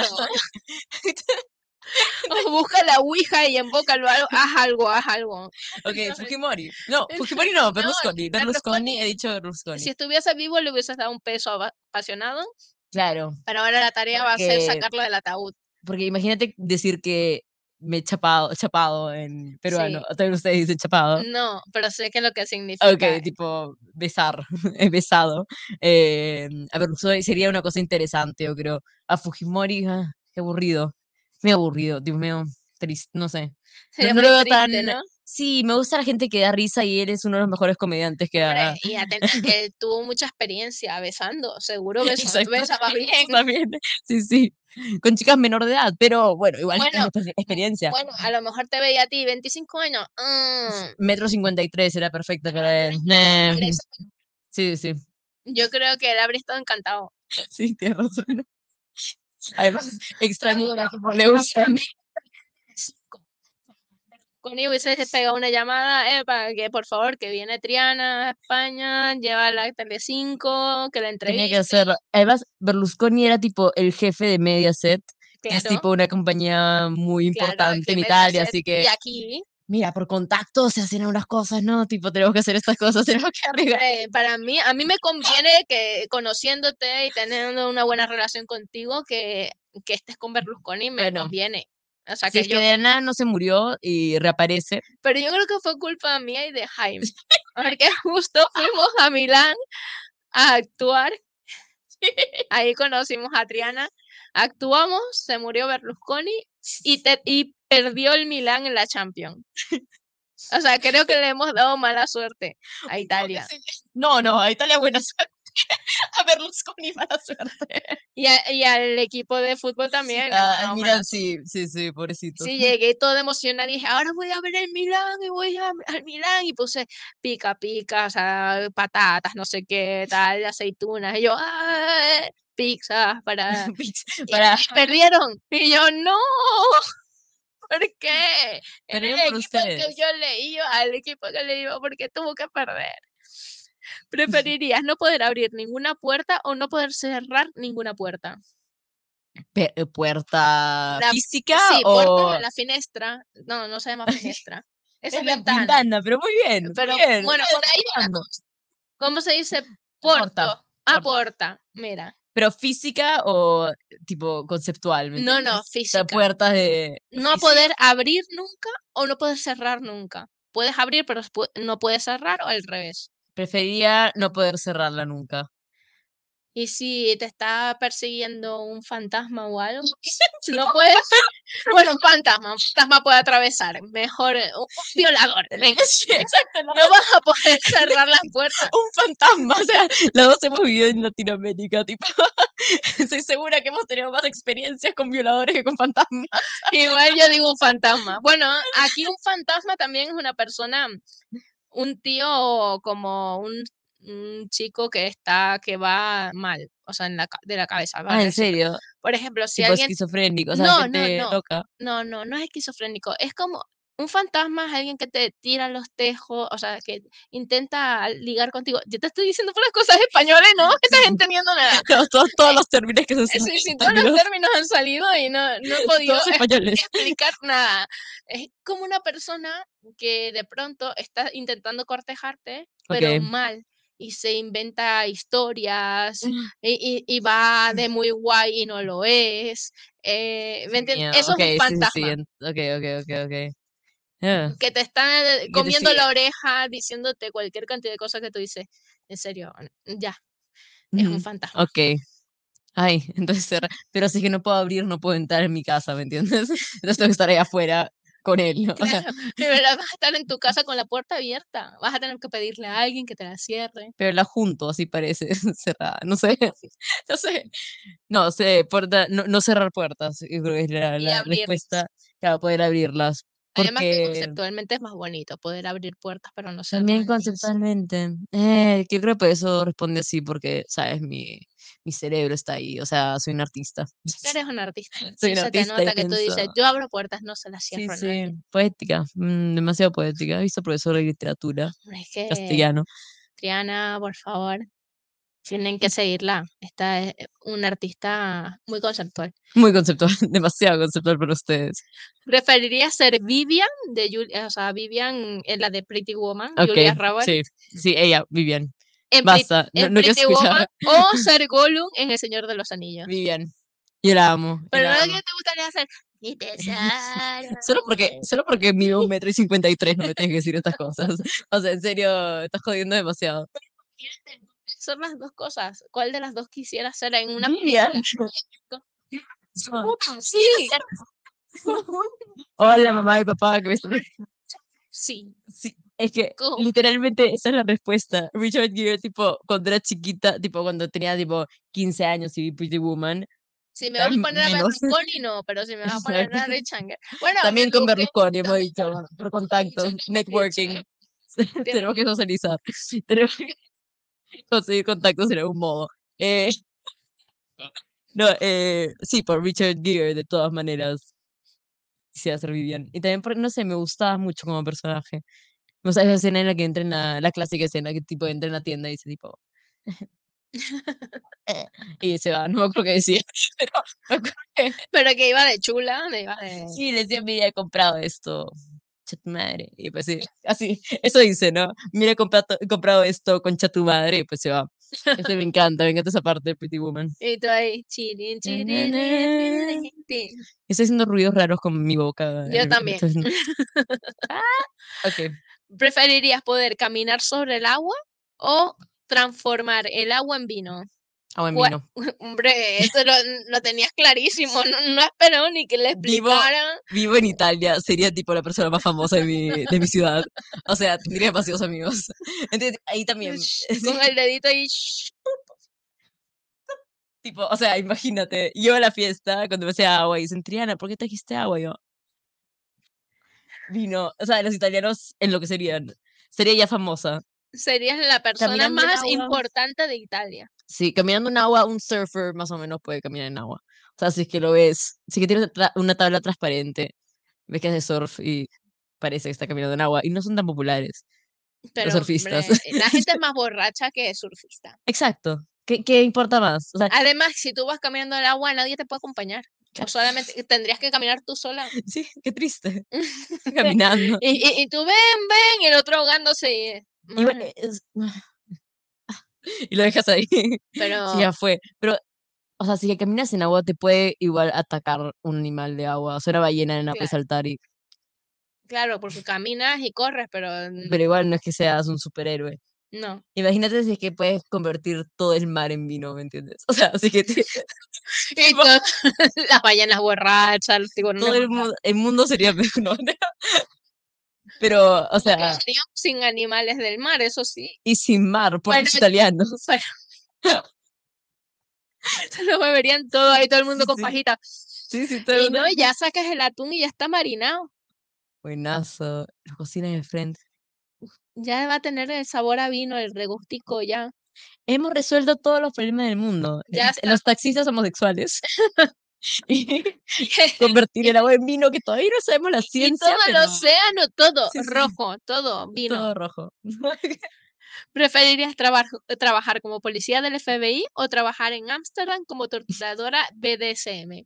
O busca la ouija y invócalo, haz algo, haz algo. Ok, Fujimori. No, Fujimori no, No, Berlusconi. Berlusconi, Berlusconi, he dicho Berlusconi. si estuviese vivo le hubieses dado un peso apasionado, Claro, pero ahora la tarea va a ser porque, sacarlo del ataúd. porque imagínate decir que me he chapado en peruano. Sí, También ustedes dicen chapado. no, pero sé que lo que Ok, significa. tipo, besar, he besado. A Berlusconi sería una cosa interesante, yo creo. A Fujimori, qué aburrido. Muy aburrido, Dios mío, triste, no sé. No, Sería no lo muy veo tan. triste, ¿no? Sí, me gusta la gente que da risa y él es uno de los mejores comediantes que Hombre, ha. y él tuvo mucha experiencia besando, seguro Exacto, besaba bien. también. Sí, sí. Con chicas menor de edad, pero bueno, igual es Bueno, experiencia. bueno, a lo mejor te veía a ti, 25 años. 1,53 m era perfecta para él. Por eso, Sí, sí. yo creo que él habría estado encantado. Sí, tienes razón. Además, extraño la que le gusta a mí. Conmigo hubiese pegado una llamada, para que por favor, que viene Triana a España, lleva la Tele5, que la Tenía que entreviste. hacerlo. Además, Berlusconi era tipo el jefe de Mediaset, que es Claro, tipo una compañía muy claro, importante aquí en me Italia, hace. así Y que, aquí, mira, por contacto se hacen unas cosas, ¿no? Tipo, tenemos que hacer estas cosas, tenemos que arriesgar. para mí, a mí me conviene que conociéndote y teniendo una buena relación contigo, que estés con Berlusconi, me Bueno, conviene. O sea, si que es que yo, de la nada no se murió y reaparece. pero yo creo que fue culpa mía y de Jaime, porque justo fuimos a Milán a actuar. Ahí conocimos a Triana, actuamos, se murió Berlusconi y perdió el Milán en la Champions. O sea, creo que le hemos dado mala suerte a Italia. No, no, a Italia buena suerte. A Berlusconi mala suerte. Y al equipo de fútbol también le hemos Ah, dado mala mira, suerte. sí, sí, sí, pobrecitos. Sí, llegué toda emocionada y dije, ahora voy a ver el Milán y voy al Milán y puse pica pica, o sea, patatas, no sé qué, tal, aceitunas. Y yo, ¡ah! Pizza para... Para, Y perdieron. Y yo, no. ¿Por qué? Era perdieron el por equipo que ustedes. yo le iba, al equipo que le iba, porque tuvo que perder. ¿Preferirías no poder abrir ninguna puerta o no poder cerrar ninguna puerta? ¿Puerta La, física sí, puerta, o la finestra. No, no se llama finestra. Esa es es la ventana. ventana? Pero muy bien, muy Pero bien. bueno, por ahí va. Ando. ¿Cómo se dice Porta, puerto? Ah, porta. puerta. Mira. Pero física o tipo conceptual, ¿me No, no, entiendes? O sea, física. puertas de No física. poder abrir nunca o no poder cerrar nunca. Puedes abrir, pero no puedes cerrar o al revés. Preferiría no poder cerrarla nunca. Y si te está persiguiendo un fantasma o algo, no puedes. Bueno, un fantasma puede atravesar. Mejor un violador. Venga, Sí, exacto, no vas a poder cerrar las puertas. un fantasma. O sea, los dos hemos vivido en Latinoamérica, tipo. Estoy segura que hemos tenido más experiencias con violadores que con fantasmas. Igual yo digo un fantasma. Bueno, aquí un fantasma también es una persona, un tío como un chico que va mal, o sea, de la cabeza, Ah, ¿en ¿vale? serio? Por ejemplo, si Tipo alguien esquizofrénico, o sea, no, no, gente no, loca. no, no, no es esquizofrénico, es como un fantasma es alguien que te tira los tejos, o sea, que intenta ligar contigo. Yo te estoy diciendo puras cosas españolas, no estás entendiendo nada. Todos los términos que se usan, Sí, sí, todos los términos, términos han salido y no he podido todos españoles. explicar nada. Es como una persona que de pronto está intentando cortejarte, pero Ok. mal, y se inventa historias y va de muy guay y no lo es. ¿Me entiendes? Miedo. Eso Ok, es un sí, sí, sí. fantasma Ok, ok, ok, ok. Ah, que te está que te comiendo sigue. la oreja, diciéndote cualquier cantidad de cosas que tú dices. En serio, ya, es un Ujú, fantasma. ok. Ay, entonces, pero si es que no puedo abrir, no puedo entrar en mi casa, ¿me entiendes? Entonces tengo que estar ahí afuera con él, ¿no? O sea, Claro, de verdad vas a estar en tu casa con la puerta abierta. Vas a tener que pedirle a alguien que te la cierre pero la junto, así parece, cerrada. No sé, no sé. No sé, no, no cerrar puertas, yo creo que es la, y la abrirlas. respuesta para poder abrirlas. Además que porque conceptualmente es más bonito poder abrir puertas, pero no ser también máquinas. conceptualmente, que yo creo que por eso responde así, porque, ¿sabes? Mi cerebro está ahí, o sea, soy un artista. Eres un artista. Soy Y un se te artista y nota que tú dices, pienso, yo abro puertas, no se las sí, cierro a sí, nadie. poética, demasiado poética. He visto profesor de literatura Hombre, es que, castellano, Triana, por favor, tienen que seguirla. Esta es una artista muy conceptual. muy conceptual, demasiado conceptual para ustedes. ¿Preferirías ser Vivian de Julia, o sea, Vivian en la de Pretty Woman, Ok, Julia Roberts, sí, sí, ella, Vivian. en, Basta, no, en no quiero Pretty Woman escuchar. o ser Gollum en El Señor de los Anillos? Vivian, yo la amo, yo Pero la no es amo. que te gustaría hacer. Y tesoros. Solo porque mido 1,53 m no me tienes que decir estas cosas. O sea, en serio, estás jodiendo demasiado. Son las dos cosas. ¿Cuál de las dos quisieras ser en una Vivian. película? Sí. Hola, mamá y papá, que me están... Sí. Sí, es que ¿Cómo? literalmente esa es la respuesta. Richard Gere, tipo, cuando era chiquita, tipo, cuando tenía, tipo, 15 años y vi Pretty Woman, Si me vas a poner a menos. Berlusconi, no, pero si me vas a poner a Rich Unger. Bueno, También con Berlusconi Berlusconi, hemos también. dicho, por contactos, networking. Tenemos que socializar. Tenemos que conseguir contactos de algún modo. Eh, no, sí, por Richard Gere, de todas maneras, quisiera ser Vivian. Y también, porque, no sé, me gustaba mucho como personaje. O sea, esa escena en la que entra en la clásica escena que tipo entra en la tienda y dice tipo, "Eh", y se va, no me acuerdo qué decía, pero me acuerdo que Pero que iba de chula, iba de. sí, le decía, mira, he comprado esto, concha tu madre, y pues sí, así, eso dice, ¿no? Mira, he comprado esto, concha tu madre, y pues se va. Este me encanta esa parte de Pretty Woman. Y tú ahí, chirin, Na, na, chirin, na. tin. Estoy haciendo ruidos raros con mi boca. Yo también. Estoy haciendo- Ok, ¿Preferirías poder caminar sobre el agua o transformar el agua en vino? agua en Cua- vino. Hombre, eso lo tenías clarísimo, no espero ni que le Vivo, explicaran. vivo en Italia, sería tipo la persona más famosa de mi ciudad. O sea, tendría demasiados amigos. Entonces, ahí también, Con sí, el dedito ahí. Shh. tipo, o sea, imagínate, yo a la fiesta, cuando me hacía agua, y dicen, Triana, ¿por qué trajiste agua? Y yo, vino, o sea, los italianos enloquecerían. Sería ya famosa. Serías la persona Caminando en más agua. importante de Italia. Sí, caminando en agua, un surfer más o menos puede caminar en agua. O sea, si es que lo ves, si es que tiene una tabla transparente, ves que hace surf y parece que está caminando en agua. Y no son tan populares los Pero, surfistas. hombre, la gente es más borracha que surfista. Exacto. ¿Qué importa más? O sea, Además, si tú vas caminando en el agua, nadie te puede acompañar. O solamente tendrías que caminar tú sola. sí, qué triste. Caminando. Y tú ven, y el otro ahogándose. Y, bueno, y lo dejas ahí. Sí, Pero, ya fue. Pero, o sea, si que caminas en agua, te puede igual atacar un animal de agua. O sea, una ballena en agua puede claro, saltar y. claro, porque caminas y corres, pero Pero igual no es que seas un superhéroe. no. Imagínate si es que puedes convertir todo el mar en vino, ¿me entiendes? O sea, así que Y todo- las ballenas borrachas, los todo tiburones el mundo sería mejor, ¿no? Pero, o sea, quedaríamos sin animales del mar, eso sí. y sin mar, por Pero, los italianos. pero se lo beberían todo ahí, todo el mundo con Sí, pajita. sí, sí, todo el Y mundo. no, ya sacas el atún y ya está marinado. Buenazo, lo cocinan en frente. Ya va a tener el sabor a vino, el regustico ya. Hemos resuelto todos los problemas del mundo. Ya está. Los taxistas homosexuales. Y convertir el agua en vino, que todavía no sabemos la Y todo ciencia, el pero océano, todo sí, sí, rojo, todo vino. todo rojo. ¿Preferirías trabajar como policía del FBI o trabajar en Ámsterdam como torturadora BDSM?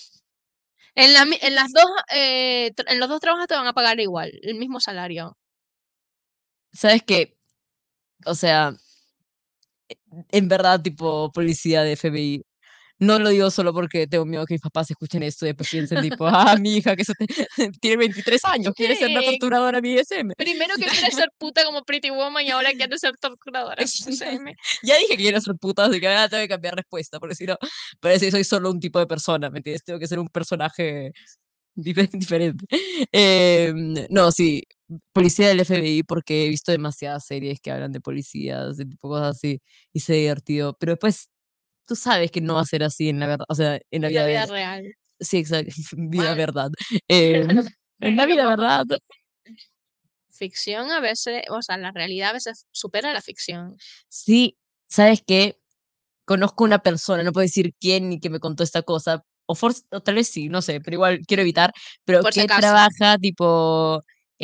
En los dos trabajos te van a pagar igual, el mismo salario. ¿Sabes qué? O sea, en verdad, tipo, policía de FBI. No lo digo solo porque tengo miedo que mis papás escuchen esto y después piensen, tipo, mi hija que tiene 23 años, quiere ser una ¿Qué? torturadora BDSM. Primero que quieres ser puta como Pretty Woman y ahora quieres ser torturadora BDSM. Ya dije que quiero ser puta, así que ahora tengo que cambiar respuesta, porque si no, parece que soy solo un tipo de persona, ¿me entiendes? Tengo que ser un personaje diferente. No, sí, policía del FBI, porque he visto demasiadas series que hablan de policías, de tipo cosas así, y se divertido. Pero después, tú sabes que no va a ser así en la verdad, o sea, en la En la vida vida de. real. Sí, exacto, vida Bueno, verdad. Eh, En la vida, ¿verdad? Ficción a veces, o sea, la realidad a veces supera la ficción. Sí, ¿sabes qué? Conozco una persona, no puedo decir quién ni que me contó esta cosa, o tal vez sí, no sé, pero igual quiero evitar, pero Por si que acaso. trabaja tipo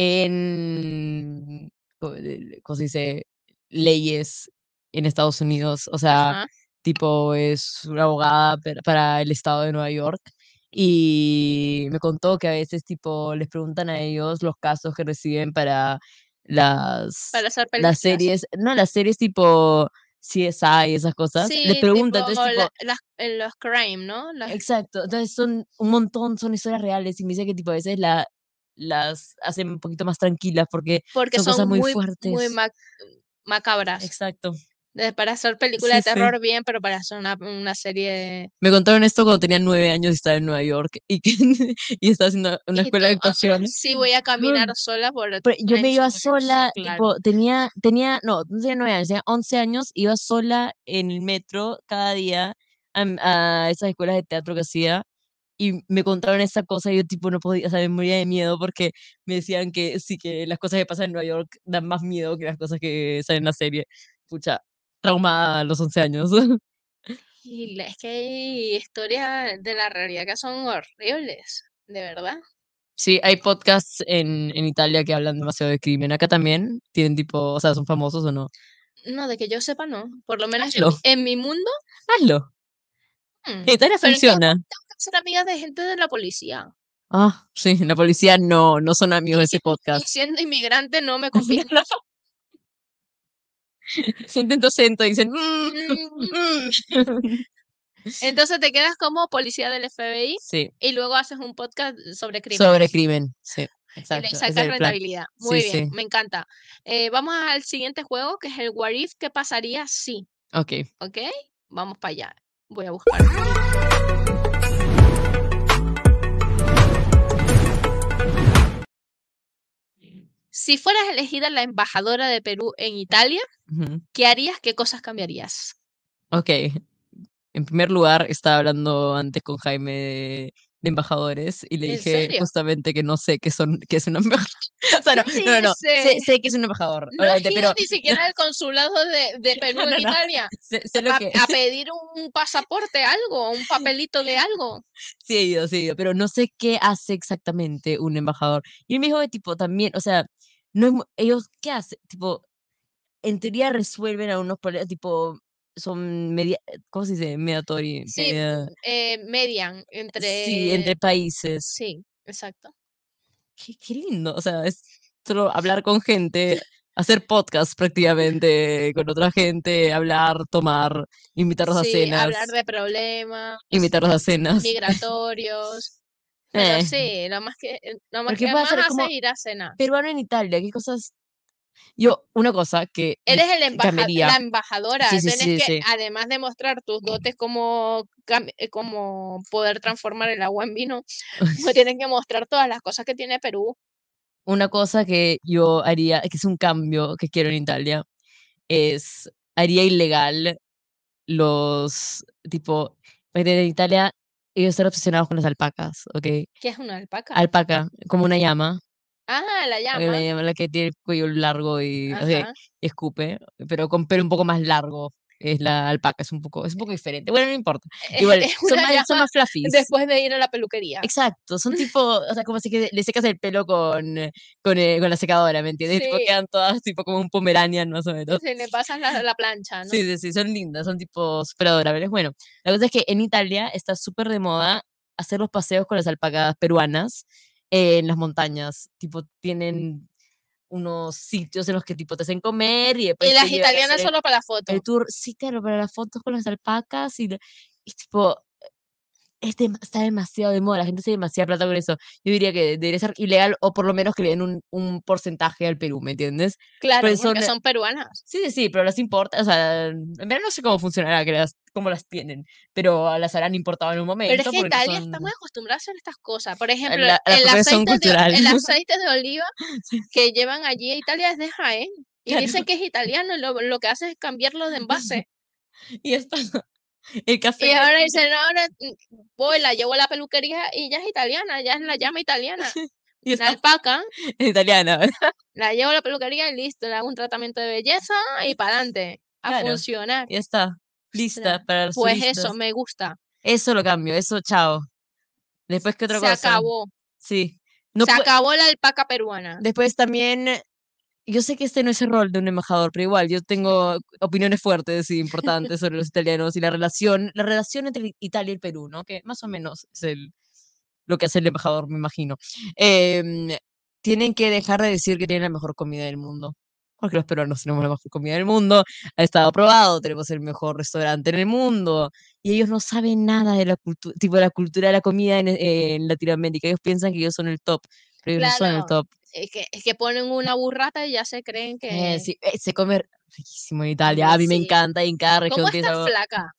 en, ¿cómo se dice? Leyes en Estados Unidos, o sea, Ajá. tipo es una abogada para el estado de Nueva York y me contó que a veces tipo les preguntan a ellos los casos que reciben para Para hacer las películas. series, no las series tipo CSI, esas cosas, les Sí, tipo preguntan, entonces tipo, los crime, ¿no? exacto, entonces son un montón, son historias reales y me dice que tipo a veces las hacen un poquito más tranquilas porque Porque son cosas son muy muy fuertes. macabras. Exacto. Para hacer película Sí, de sí. terror bien, pero para hacer una serie. Me contaron esto cuando tenía 9 años y estaba en Nueva York y que y estaba haciendo una Y escuela de tú, actuación. sí voy a caminar sola por Pero yo me Times iba Square. sola, Claro. tipo, no tenía 9 años, tenía 11 años, iba sola en el metro cada día a esas escuelas de teatro que hacía y me contaron esa cosa y yo tipo no podía, o sea, me moría de miedo porque me decían que sí, que las cosas que pasan en Nueva York dan más miedo que las cosas que salen en la serie. Pucha, traumada a los 11 años. Y es que hay historias de la realidad que son horribles, de verdad. Sí, hay podcasts en Italia que hablan demasiado de crimen. Acá también tienen tipo, o sea, son famosos o no. No, de que yo sepa, no. Por lo menos Hazlo, en mi mundo, hazlo. En Italia pero es que funciona. tengo que ser amiga de gente de la policía. Ah, sí, la policía no son amigos de Y, ese y podcast. siendo inmigrante no me confío. Sienten tu acento y dicen, Entonces te quedas como policía del FBI Sí, y luego haces un podcast sobre sobre crímenes crimen, sí, y le exacto, ese es sacas el plan. rentabilidad. Sí, Muy bien, sí, me encanta. Vamos al siguiente juego que es el What If, ¿qué pasaría si? ok. ¿Ok? Vamos para allá. Voy a buscar aquí. Si fueras elegida la embajadora de Perú en Italia, Ujú. ¿qué harías? ¿Qué cosas cambiarías? Ok, en primer lugar, estaba hablando antes con Jaime de embajadores y le ¿En dije serio? justamente que no sé qué es un embajador. O sea, no, ¿Qué no, no, no. dices? Sé que es un embajador, No has obviamente, ido pero ni no, siquiera al consulado de Perú no, no, en no. Italia Sé lo que a pedir un pasaporte, algo, un papelito de algo. sí he ido, pero no sé qué hace exactamente un embajador. Y él me dijo que tipo también, o sea, no es ellos, ¿qué hacen? Tipo, en teoría resuelven algunos problemas, tipo, son ¿cómo se dice? Sí, median Sí, entre... entre países. Sí, exacto. Qué lindo, o sea, es solo hablar con gente, hacer podcast prácticamente con otra gente, hablar, tomar, invitarlos a Sí, hablar cenas, de problemas invitarlos a cenas. migratorios, pero Eh, sí, lo más pero ¿qué que puede más hacer hace como es ir a cenar. peruano en Italia? ¿Qué cosas? Yo, una cosa que Eres cambiaría. la Sí, embajadora, sí, tienes sí, que, sí. además de mostrar tus dotes como poder transformar el agua en vino, pues tienes que mostrar todas las cosas que tiene Perú. Una cosa que yo haría, que es un cambio que quiero en Italia, haría ilegal tipo, en Italia ellos están obsesionados con las alpacas, ¿ok? ¿Qué es una alpaca? Alpaca, como una llama, Ah, la la llama. llama la que tiene el cuello largo y, o sea, Ajá. escupe, pero con pelo un poco más largo. Es la alpaca, es un poco diferente. Bueno, no importa. Igual, Es una son llama más fluffies. después de ir a la peluquería. Exacto, son tipo, o sea, como si que le secas el pelo con la secadora, ¿me entiendes? Tipo, Sí, quedan todas tipo como un pomeranian más o menos. si le pasas la plancha, ¿no? Sí, sí, sí, son lindas, son tipo súper adorables. Bueno, la cosa es que en Italia está súper de moda hacer los paseos con las alpacas peruanas en las montañas. Tipo, tienen unos sitios en los que tipo te hacen comer y Y después te las llevan a hacer italianas solo para la el foto. tour. Sí, claro, para las fotos con las alpacas y tipo, está demasiado de moda, la gente hace demasiada plata con eso. Yo diría que debería ser ilegal o por lo menos que le den un porcentaje al Perú, ¿me entiendes? Claro, Pues porque son peruanas. sí, sí, sí, pero las importa, o sea, en verdad no sé cómo funcionará, cómo las tienen, pero las harán importado en un Pero es momento que porque no Italia está muy son, acostumbrada a hacer estas cosas. Por ejemplo, la apropiación cultural. el aceite de oliva Sí, que llevan allí a Italia es de Jaén. Y claro, dicen que es italiano y lo que hace es cambiarlo de envase. y esto, el Y café, ahora dicen, ahora voy, la llevo a la peluquería y ya es italiana, ya es la llama italiana. Y La alpaca, es italiana, ¿verdad? la llevo a la peluquería y listo, le hago un tratamiento de belleza y para adelante, a Claro, funcionar. ya está. Lista Ostras, para los pues eso, turistas. me gusta. Eso lo cambio, eso, chao. Después, ¿qué otra Se cosa? acabó. Sí. No Se pue- acabó la alpaca peruana. Después también, yo sé que este no es el rol de un embajador, pero igual, yo tengo opiniones fuertes y importantes sobre los italianos y la relación entre Italia y el Perú, ¿no? Que más o menos es lo que hace el embajador, me imagino. Em, Tienen que dejar de decir que tienen la mejor comida del mundo. Porque los peruanos tenemos la mejor comida del mundo, ha estado aprobado, tenemos el mejor restaurante en el mundo, y ellos no saben nada de la cultura, tipo de la cultura de la comida en Latinoamérica. Ellos piensan que ellos son el top, pero ellos no son el Claro, top. es que ponen una burrata y ya se creen que... Sí, se come riquísimo en Italia. Hombre, A mí me sí. encanta, y en cada ¿Cómo región tiene estás algo. flaca?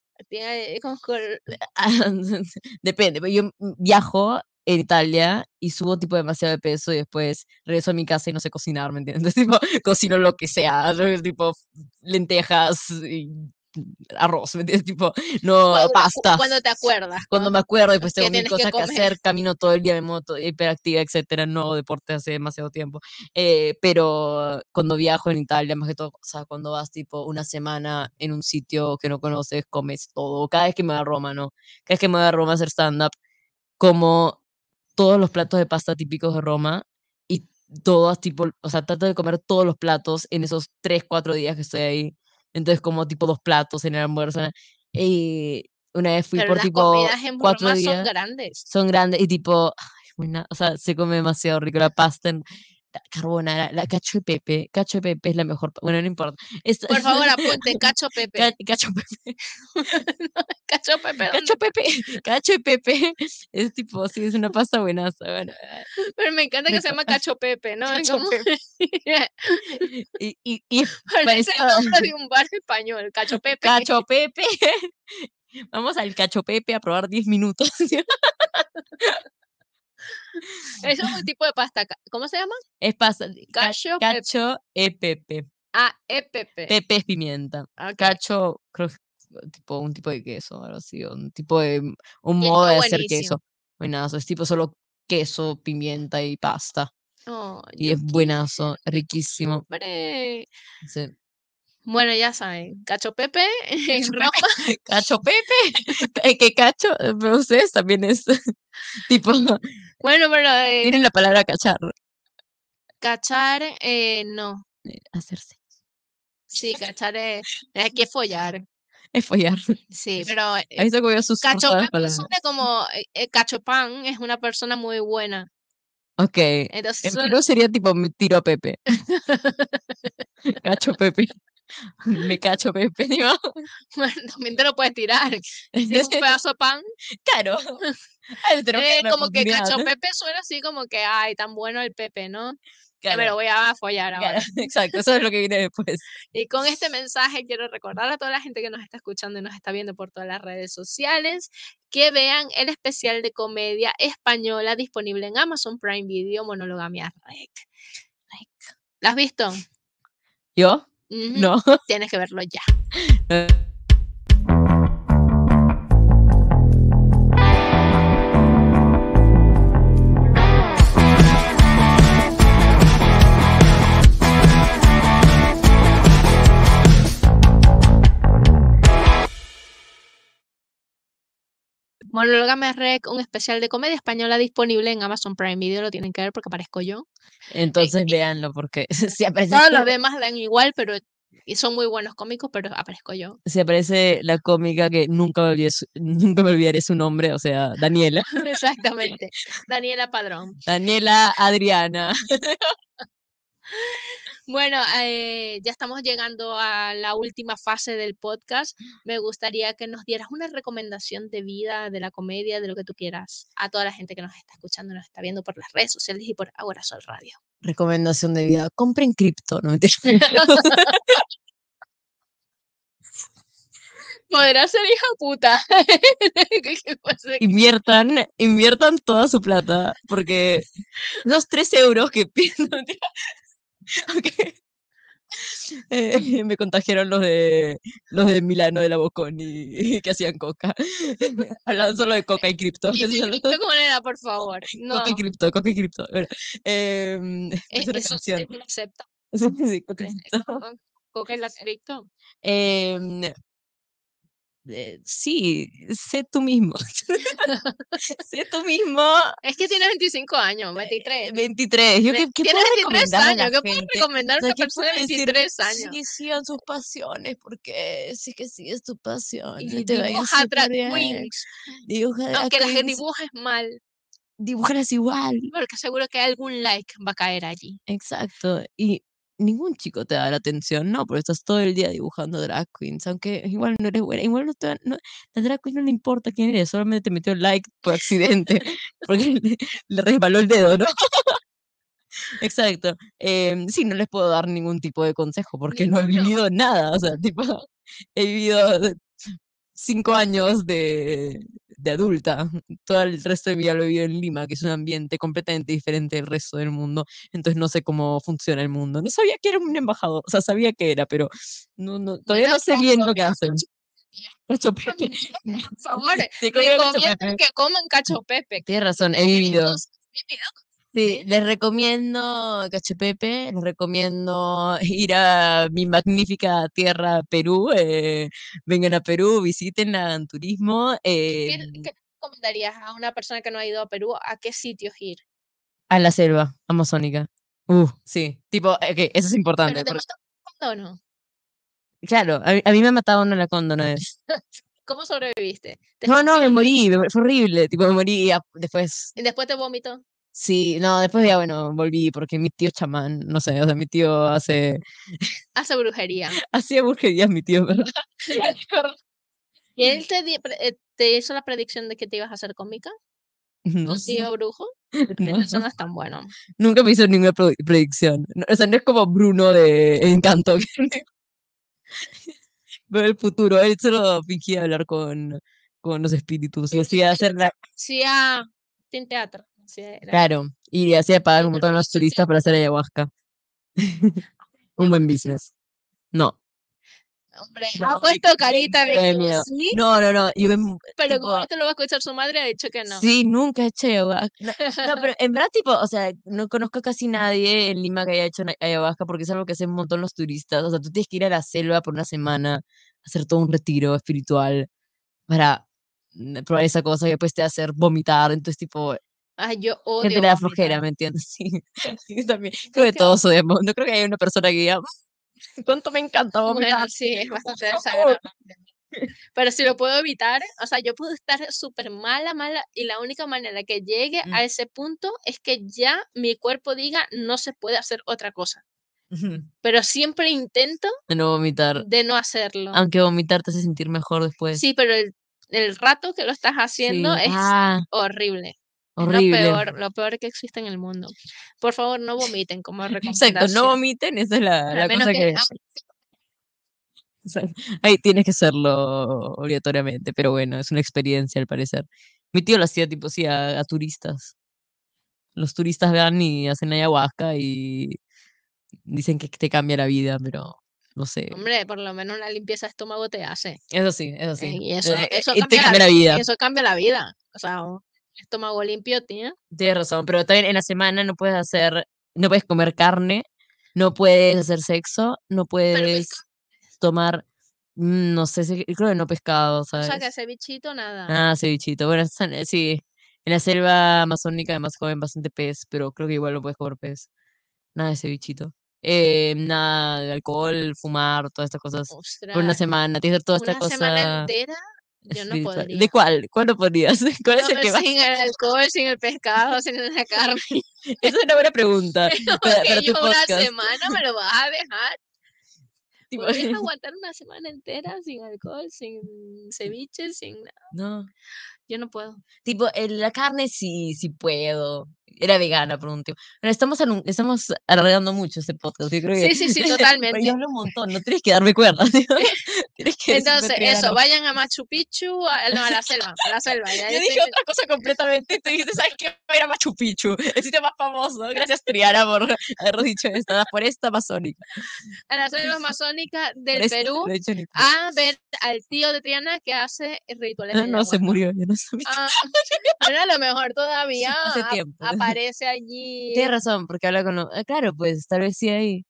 Depende, pero yo viajo en Italia y subo tipo demasiado de peso y después regreso a mi casa y no sé cocinar, ¿me entiendes? Tipo, cocino lo que sea, ¿sabes? Tipo lentejas y arroz, ¿me entiendes? Tipo, no, pasta. Cuando te acuerdas, Cuando me acuerdo, después que tengo mil tienes que cosas que comer. hacer, camino todo el día, me moto, hiperactiva, etcétera, no hago deporte hace demasiado tiempo. Pero cuando viajo en Italia, más que todo, o sea, cuando vas tipo una semana en un sitio que no conoces, comes todo. Cada vez que me voy a Roma, ¿no? Cada vez que me voy a Roma a hacer stand-up, como todos los platos de pasta típicos de Roma y todas tipo, o sea, trato de comer todos los platos en esos 3, 4 días que estoy ahí. Entonces como tipo 2 platos en el almuerzo. Y una vez fui Pero por las tipo comidas en cuatro Roma son días, grandes. son grandes y tipo, ay, o sea, se come demasiado rico la pasta la carbonara, la cacho de pepe es la mejor, bueno, no importa. Por favor, apunte, cacho Pepe. Cacho pepe. Cacho Pepe, Cacho ¿dónde? Pepe, Cacho y Pepe, es tipo, sí, es una pasta buenaza, bueno, Pero me encanta que se rico, llama Cacho Pepe, ¿no? Es Cacho como... Pepe, y Parece el parecido a nombre de un bar español, Cacho Pepe. Cacho Pepe, vamos al Cacho Pepe a probar 10 minutos, Eso es un tipo de pasta. ¿Cómo se llama? es pasta, Cacho Pepe. Cacho e Pepe, Ah, Pepe. Pepe es pimienta, Ok. Cacho, creo que tipo un tipo de queso, algo así, un tipo de, un Y modo está de hacer buenísimo. queso, buenazo, es tipo solo queso, pimienta y pasta. Oh, Y yo es buenazo, quiero. riquísimo. Hombre. Sí. Bueno, ya saben, Cacho Pepe en Cacho Pepe, Roma. Cacho Pepe, que Cacho, pero ustedes también es tipo, Bueno, pero tienen la palabra cachar, cachar, no. hacerse, Sí, cachar es que follar. es follar. Sí, pero Ahí está como yo susurro Cacho todas las Pepe palabras. suena como Cacho Pan es una persona muy buena. Ok, Entonces en suena... Perú sería tipo me tiro a Pepe, cacho Pepe, me cacho Pepe, digo. Bueno, también te lo puedes tirar. Si es un pedazo de pan, Claro, ahí tenemos que dar la como que oportunidad. Cacho Pepe suena así como que, ay, tan bueno el Pepe, ¿no? Que me Claro, lo voy a follar claro, ahora. exacto, eso es lo que viene después. Y con este mensaje quiero recordar a toda la gente que nos está escuchando y nos está viendo por todas las redes sociales que vean el especial de comedia española disponible en Amazon Prime Video, Monologamia Rec. ¿La has visto? ¿Yo? Ujú. No. Tienes que verlo ya. Monógame Rec, un especial de comedia española disponible en Amazon Prime Video, lo tienen que ver porque aparezco yo. Entonces véanlo, porque si aparece, Todos los demás dan igual, pero y son muy buenos cómicos, pero aparezco yo. si aparece la cómica que nunca me olvidaré su nombre, o sea, Daniela. Exactamente. Daniela Padrón. Daniela Adriana. Bueno, ya estamos llegando a la última fase del podcast. Me gustaría que nos dieras una recomendación de vida, de la comedia, de lo que tú quieras, a toda la gente que nos está escuchando, nos está viendo por las redes sociales y por Ahora Sol Radio. Recomendación de vida. Compren cripto, no mentira. Podrá ser hija puta. Inviertan toda su plata, porque esos 3 euros que pierden, no, mentira. Ok. Me contagiaron los de Milano de la Bocconi que hacían coca. Hablaban solo de coca y cripto. ¿Y de cripto cómo era, por favor? Coca y No, cripto, coca y cripto. Bueno, es una eso canción. es una secta. Sí, sí, coca y cripto. Coca y la cripto. Em, sí, sé tú mismo. Sé tú mismo. Es que tienes 25 años, 23. 23. ¿Yo qué Tienes puedo 23 recomendarle a la años. ¿Qué puedes gente? recomendar O a sea, una ¿qué persona puedo de decir? 23 años? Sí, sigan sus pasiones, porque sí que sigues tu pasión, Y te vaya dibuja súper drag bien. queens. Dibuja drag Aunque las queens, dibujes mal, dibújalas igual. porque seguro que algún like va a caer allí. Exacto. Y ningún chico te da la atención, ¿no? Porque estás todo el día dibujando drag queens, aunque igual no eres buena, igual la drag queen no le importa quién eres, solamente te metió like por accidente, porque le resbaló el dedo, ¿no? Exacto. Sí, no les puedo dar ningún tipo de consejo porque no he Ninguno. vivido nada. O sea, tipo, he vivido 5 años de adulta. Todo el resto de mi vida lo he vivido en Lima, que es un ambiente completamente diferente del resto del mundo. Entonces no sé cómo funciona el mundo. No sabía que era un embajador. O sea, sabía que era, pero todavía no sé bien lo que hacen. Cacho Pepe. Por favor, Sí, comieron cacho recomiendo Pepe. que coman cacho pepe. Tienes razón, he vivido. Vivido. Sí, les recomiendo Cacho Pepe, les recomiendo ir a mi magnífica tierra Perú. Vengan a Perú, visiten, hagan turismo. ¿Qué recomendarías a una persona que no ha ido a Perú? ¿A qué sitios ir? A la selva amazónica. Sí, tipo, eso es importante. ¿Pero te mató o no? Claro, a mí me ha matado una anaconda una vez. ¿Cómo sobreviviste? No, me morí, fue horrible. Tipo, me morí y después. ¿Y después te vomitó? Sí, no, después ya, bueno, volví porque mi tío chamán, no sé, o sea, mi tío Hace brujería. hacía brujerías, mi tío, ¿verdad? ¿Y él te hizo la predicción de que te ibas a hacer cómica? No ¿Tu sé. tío brujo? No. Eso no es tan bueno. Nunca me hizo ninguna predicción. O sea, no es como Bruno de Encanto, que ve el futuro. Él solo fingía hablar con los espíritus y hacía hacer Hacía sin teatro. Sí, era. claro, y hacía pagar un montón a los turistas para hacer ayahuasca. Un buen business. No. Hombre, ha puesto carita de Qué que miedo. sí, No. pero Tipo, como esto lo va a escuchar su madre, ha dicho que no. sí, nunca he hecho ayahuasca. No, pero en verdad, tipo, o sea, no conozco a casi nadie en Lima que haya hecho ayahuasca porque es algo que hacen un montón los turistas. O sea, tú tienes que ir a la selva por una semana, hacer todo un retiro espiritual para probar esa cosa y después te va a hacer vomitar. Entonces, tipo, Ay, yo gente odio le da vomitar. flojera, ¿me entiendes? Sí, sí, también. Creo que todos odiamos. No creo que haya una persona que diga, ¿cuánto me encanta vomitar? Bueno, sí, es bastante desagradable. Pero si lo puedo evitar, o sea, yo puedo estar súper mala, y la única manera que llegue Mm. a ese punto es que ya mi cuerpo diga no se puede hacer otra cosa. Ujú. Pero siempre intento De no vomitar. de no hacerlo. Aunque vomitar te hace sentir mejor después. Sí, pero el rato que lo estás haciendo Sí, es horrible. Es horrible. lo peor que existe en el mundo. Por favor, no vomiten como Exacto, no recomendación. vomiten, esa es Al la menos cosa que que. O sea, ahí tienes que hacerlo obligatoriamente, pero bueno, es una experiencia al parecer. Mi tío lo hacía tipo sí a turistas. Los turistas van y hacen ayahuasca y dicen que te cambia la vida, pero no sé. hombre, por lo menos una limpieza de estómago te hace. Eso sí, eso sí. Y eso Y te cambia cambia la vida. eso cambia la vida. O sea, un estómago limpio, tía. Tienes razón, pero también en la semana no puedes comer carne, no puedes hacer sexo, no Pero puedes tomar, no sé, creo que no pescado, o sea, que ¿sabes? cevichito, nada. Ah, cevichito. Bueno, sí, en la selva amazónica además comen bastante pez, pero creo que igual no puedes comer pez. Nada de cevichito. Nada de alcohol, fumar, todas estas cosas. Por una Ostras, semana, tienes que hacer toda esta una semana cosa entera yo no espiritual. ¿De podría. cuál? ¿Cuál no podrías? ¿Cuál es No, el que más? sin el alcohol, sin el pescado, sin la carne. Esa es una buena pregunta Pero para que yo tu una podcast. semana me lo vas a dejar. Tipo, ¿Podrías aguantar una semana entera sin alcohol, sin ceviche, sin nada? no. Yo no puedo. Tipo, la carne sí puedo. Era vegana por un tiempo. Pero estamos alargando mucho este podcast. Yo creo que Sí, sí, sí, pero yo totalmente. hablo un montón, no tienes que darme cuerda, tío. Tienes que decirme Entonces, Triana. eso, vayan a Machu Picchu, no, a la selva, ya Yo yo dije estoy otra cosa completamente. Tú dijiste, ¿sabes qué? Voy a ir a Machu Picchu, el sitio más famoso. Gracias, Triana, por haber dicho esto. La foresta amazónica. a la selva amazónica del Foresta, Perú lo he dicho en inglés. a ver al tío de Triana que hace rituales de No, se ayahuasca. murió, yo no sabía. Ah, bueno, a lo mejor todavía Hace tiempo. aparece allí Tienes razón, porque habla con... claro, pues tal vez sí ahí.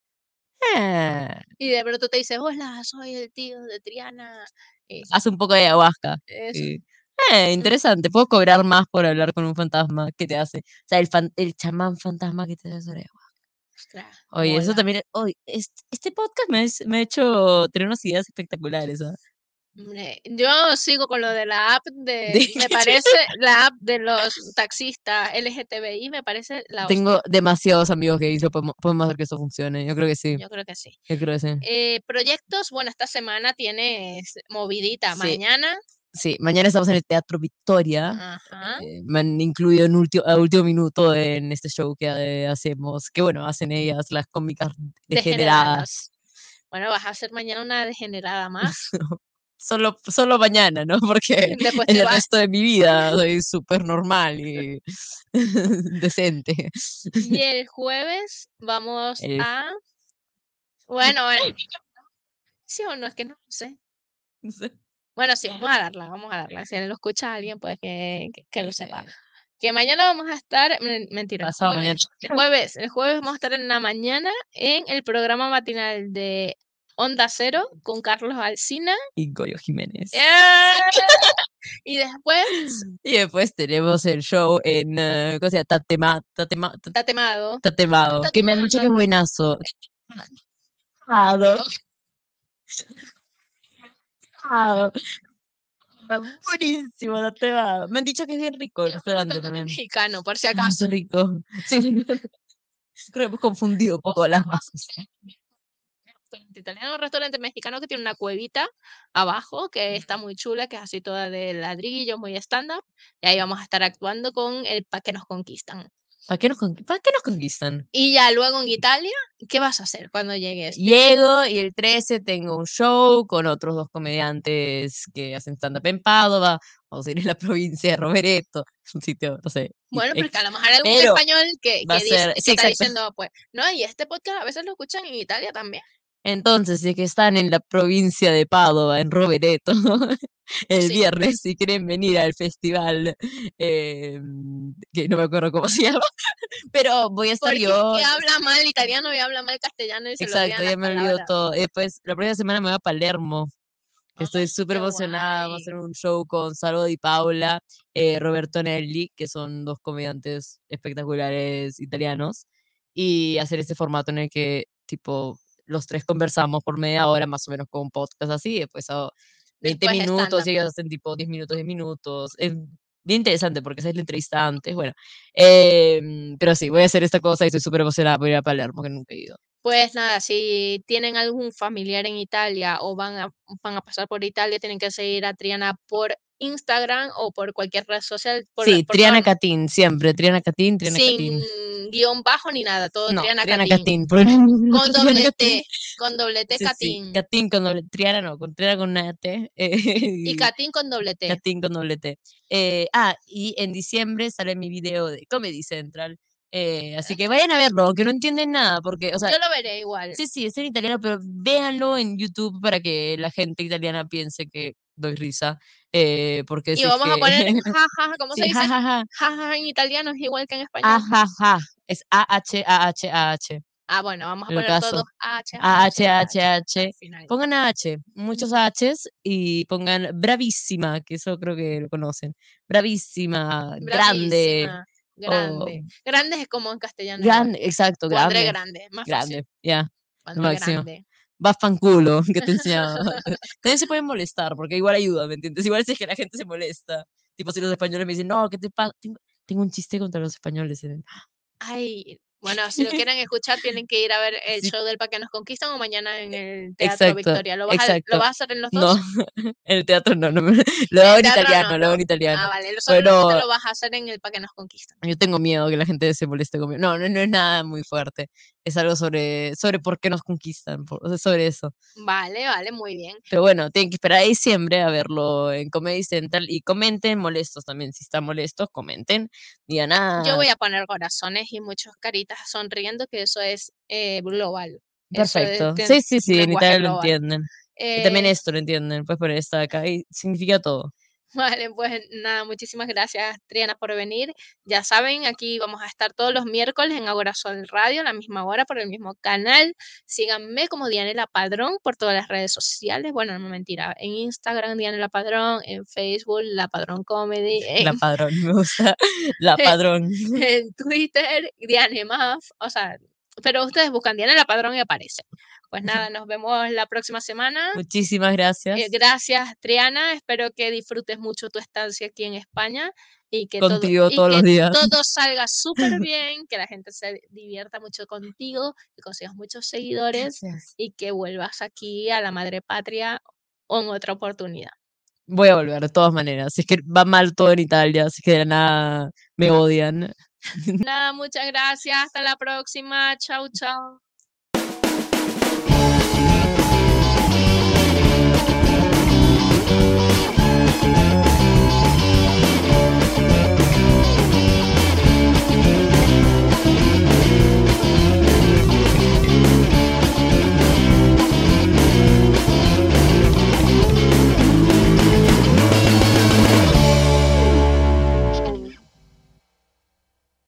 Ah, y de pronto te dice, hola, soy el tío de Triana. Y hace un poco de ayahuasca. eso. Sí. Interesante. Puedo cobrar más por hablar con un fantasma. ¿Qué te hace? O sea, el chamán fantasma que te hace ayahuasca. Ostras, Oye, eso mola. también. Oye, este podcast me ha hecho tener unas ideas espectaculares. ¿Ah? Hombre, yo sigo con lo de la app De me que parece, la app de los taxistas LGTBI me parece la hostia. tengo demasiados amigos gays. Podemos hacer que eso funcione. Yo creo que sí. Yo creo que sí. Yo creo que sí. Proyectos, bueno, esta semana tienes movidita. Sí, Mañana, sí. Mañana estamos en el Teatro Victoria. ajá, Me han incluido a último minuto en este show que hacemos, que bueno, hacen ellas, las cómicas degeneradas. degeneradas. Bueno, vas a hacer mañana una degenerada más. Solo mañana, ¿no? Porque Después en te el vas. resto de mi vida soy súper normal y decente. Y el jueves vamos El- a. Bueno, bueno, sí o no, es que no sé. no sé. Bueno, sí, vamos a darla, vamos a darla. Si lo escucha alguien, pues que lo sepa. Que mañana vamos a estar, mentira, Pasado mañana. el jueves vamos a estar en la mañana en el programa matinal de Onda Cero con Carlos Alsina. Y Goyo Jiménez. ¡Eh! Y después, Y después tenemos el show en, ¿cómo se llama? Tatemado. Tatemado, que me han dicho que es buenazo. Tatemado. Buenísimo, Tatemado. Me han dicho que es bien rico el restaurante también. Mexicano, por si Ah, acaso. es rico. Sí. Creo que hemos confundido un poco las masas. Restaurante italiano, un restaurante mexicano que tiene una cuevita abajo, que está muy chula, que es así toda de ladrillo, muy estándar. Y ahí vamos a estar actuando con el Pa' que nos conquistan. ¿Para qué nos conquistan? Y ya luego en Italia, ¿qué vas a hacer cuando llegues? Llego y el 13 tengo un show con otros dos comediantes que hacen stand-up en Padova. Vamos a ir en la provincia de Rovereto, un sitio, no sé. Bueno, porque a lo mejor hay algún Pero español que, va a que, dice, ser, que sí, está exacto. diciendo, pues, no, y este podcast a veces lo escuchan en Italia también. Entonces, si es que están en la provincia de Padova, en Rovereto, el Sí, viernes, si quieren venir al festival, que no me acuerdo cómo se llama, pero voy a estar porque yo. que habla mal italiano y habla mal castellano y se le Exacto, olvidan las ya me olvidó palabras. todo. Después, la próxima semana me voy a Palermo. Ah, Estoy súper qué emocionada. Vamos a guay. hacer un show con Salvo Di Paula, Roberto Nelli, que son dos comediantes espectaculares italianos, y hacer ese formato en el que, tipo, los tres conversamos por media hora, más o menos como un podcast así, y después 20 Después minutos, stand-up. y ellos hacen tipo 10 minutos. Es bien interesante porque esa es la entrevista antes, bueno. Pero sí, voy a hacer esta cosa y estoy súper emocionada por ir a Palermo, que nunca he ido. Pues nada, si tienen algún familiar en Italia o van a pasar por Italia, tienen que seguir a Triana por Instagram o por cualquier red social, Sí, porque Triana vamos, Catín, siempre, Triana Catín, Triana sin Catín. guión bajo ni nada, todo No, Triana Triana Catín. Catín, porque Con Triana doble Catín. T, con doble T Sí, sí, Catín. Catín con doble, Triana no, con Triana con una T, Y y Catín con doble T. Catín con doble T. Y en diciembre sale mi video de Comedy Central, así que vayan a verlo, aunque no entienden nada, porque, o sea, Yo lo veré igual. sí, sí, es en italiano, pero véanlo en YouTube para que la gente italiana piense que doy risa, porque Y si es vamos a que, poner jaja, ¿cómo se sí, dice? jajaja, Jaja en italiano es igual que en español. ajaja, es AHAHAH. Ah, bueno, vamos a En lo poner todos caso, H, A H, H H H al H, final. pongan H, muchos Hs y pongan bravísima, que eso creo que lo conocen. Bravísima, grande, Bravísima, o grande. Grande es como en castellano igual. grande, exacto, O André grande, Grande, más fácil. grande, ya, lo André máximo. Grande. Va fanculo, que te enseñaba. También se pueden molestar, porque igual ayuda, ¿me entiendes? Igual si es que la gente se molesta. Tipo, si los españoles me dicen, no, ¿qué te pasa? Tengo un chiste contra los españoles. Ay, Bueno, si lo quieren escuchar, tienen que ir a ver el Sí, show del Pa' que nos conquistan o mañana en el Teatro exacto, Victoria. ¿Lo exacto. vas a hacer en los No, 2? en el teatro no, lo En hago el en teatro no, italiano, lo hago no. en italiano. Ah, vale, solamente Pero lo vas a hacer en el Pa' que nos conquistan. yo tengo miedo que la gente se moleste conmigo. No, no, no es nada muy fuerte. Es algo sobre por qué nos conquistan, o sea, sobre eso. Vale, vale, muy bien. Pero bueno, tienen que esperar a diciembre a verlo en Comedy Central y comenten molestos también. Si están molestos, comenten. Digan, Yo ah, voy a poner corazones y muchas caritas sonriendo, que eso es global. Eso es perfecto. Sí, sí, sí, en lenguaje Italia lo global. entienden. Y también Eh, esto lo entienden. Puedes poner esta de acá y significa todo. Vale, pues nada, muchísimas gracias, Triana, por venir. Ya saben, aquí vamos a estar todos los miércoles en Agora Sol Radio, a la misma hora, por el mismo canal. Síganme como Dianela Padrón por todas las redes sociales. Bueno, no mentira, en Instagram Dianela Padrón, en Facebook La Padrón Comedy, La padrón, me gusta. La padrón. en Twitter Diane Maf, o sea, pero ustedes buscan Dianela Padrón y aparece. Pues nada, nos vemos la próxima semana. Muchísimas gracias. Gracias, Triana. Espero que disfrutes mucho tu estancia aquí en España y que todo, Contigo y todos que los días. todo salga súper bien, que la gente se divierta mucho contigo, que consigas muchos seguidores Gracias. y que vuelvas aquí a la madre patria en otra oportunidad. Voy a volver de todas maneras. Si es que va mal todo en Italia, si es que de la nada me odian. Nada, muchas gracias. Hasta la próxima. Chau, chau.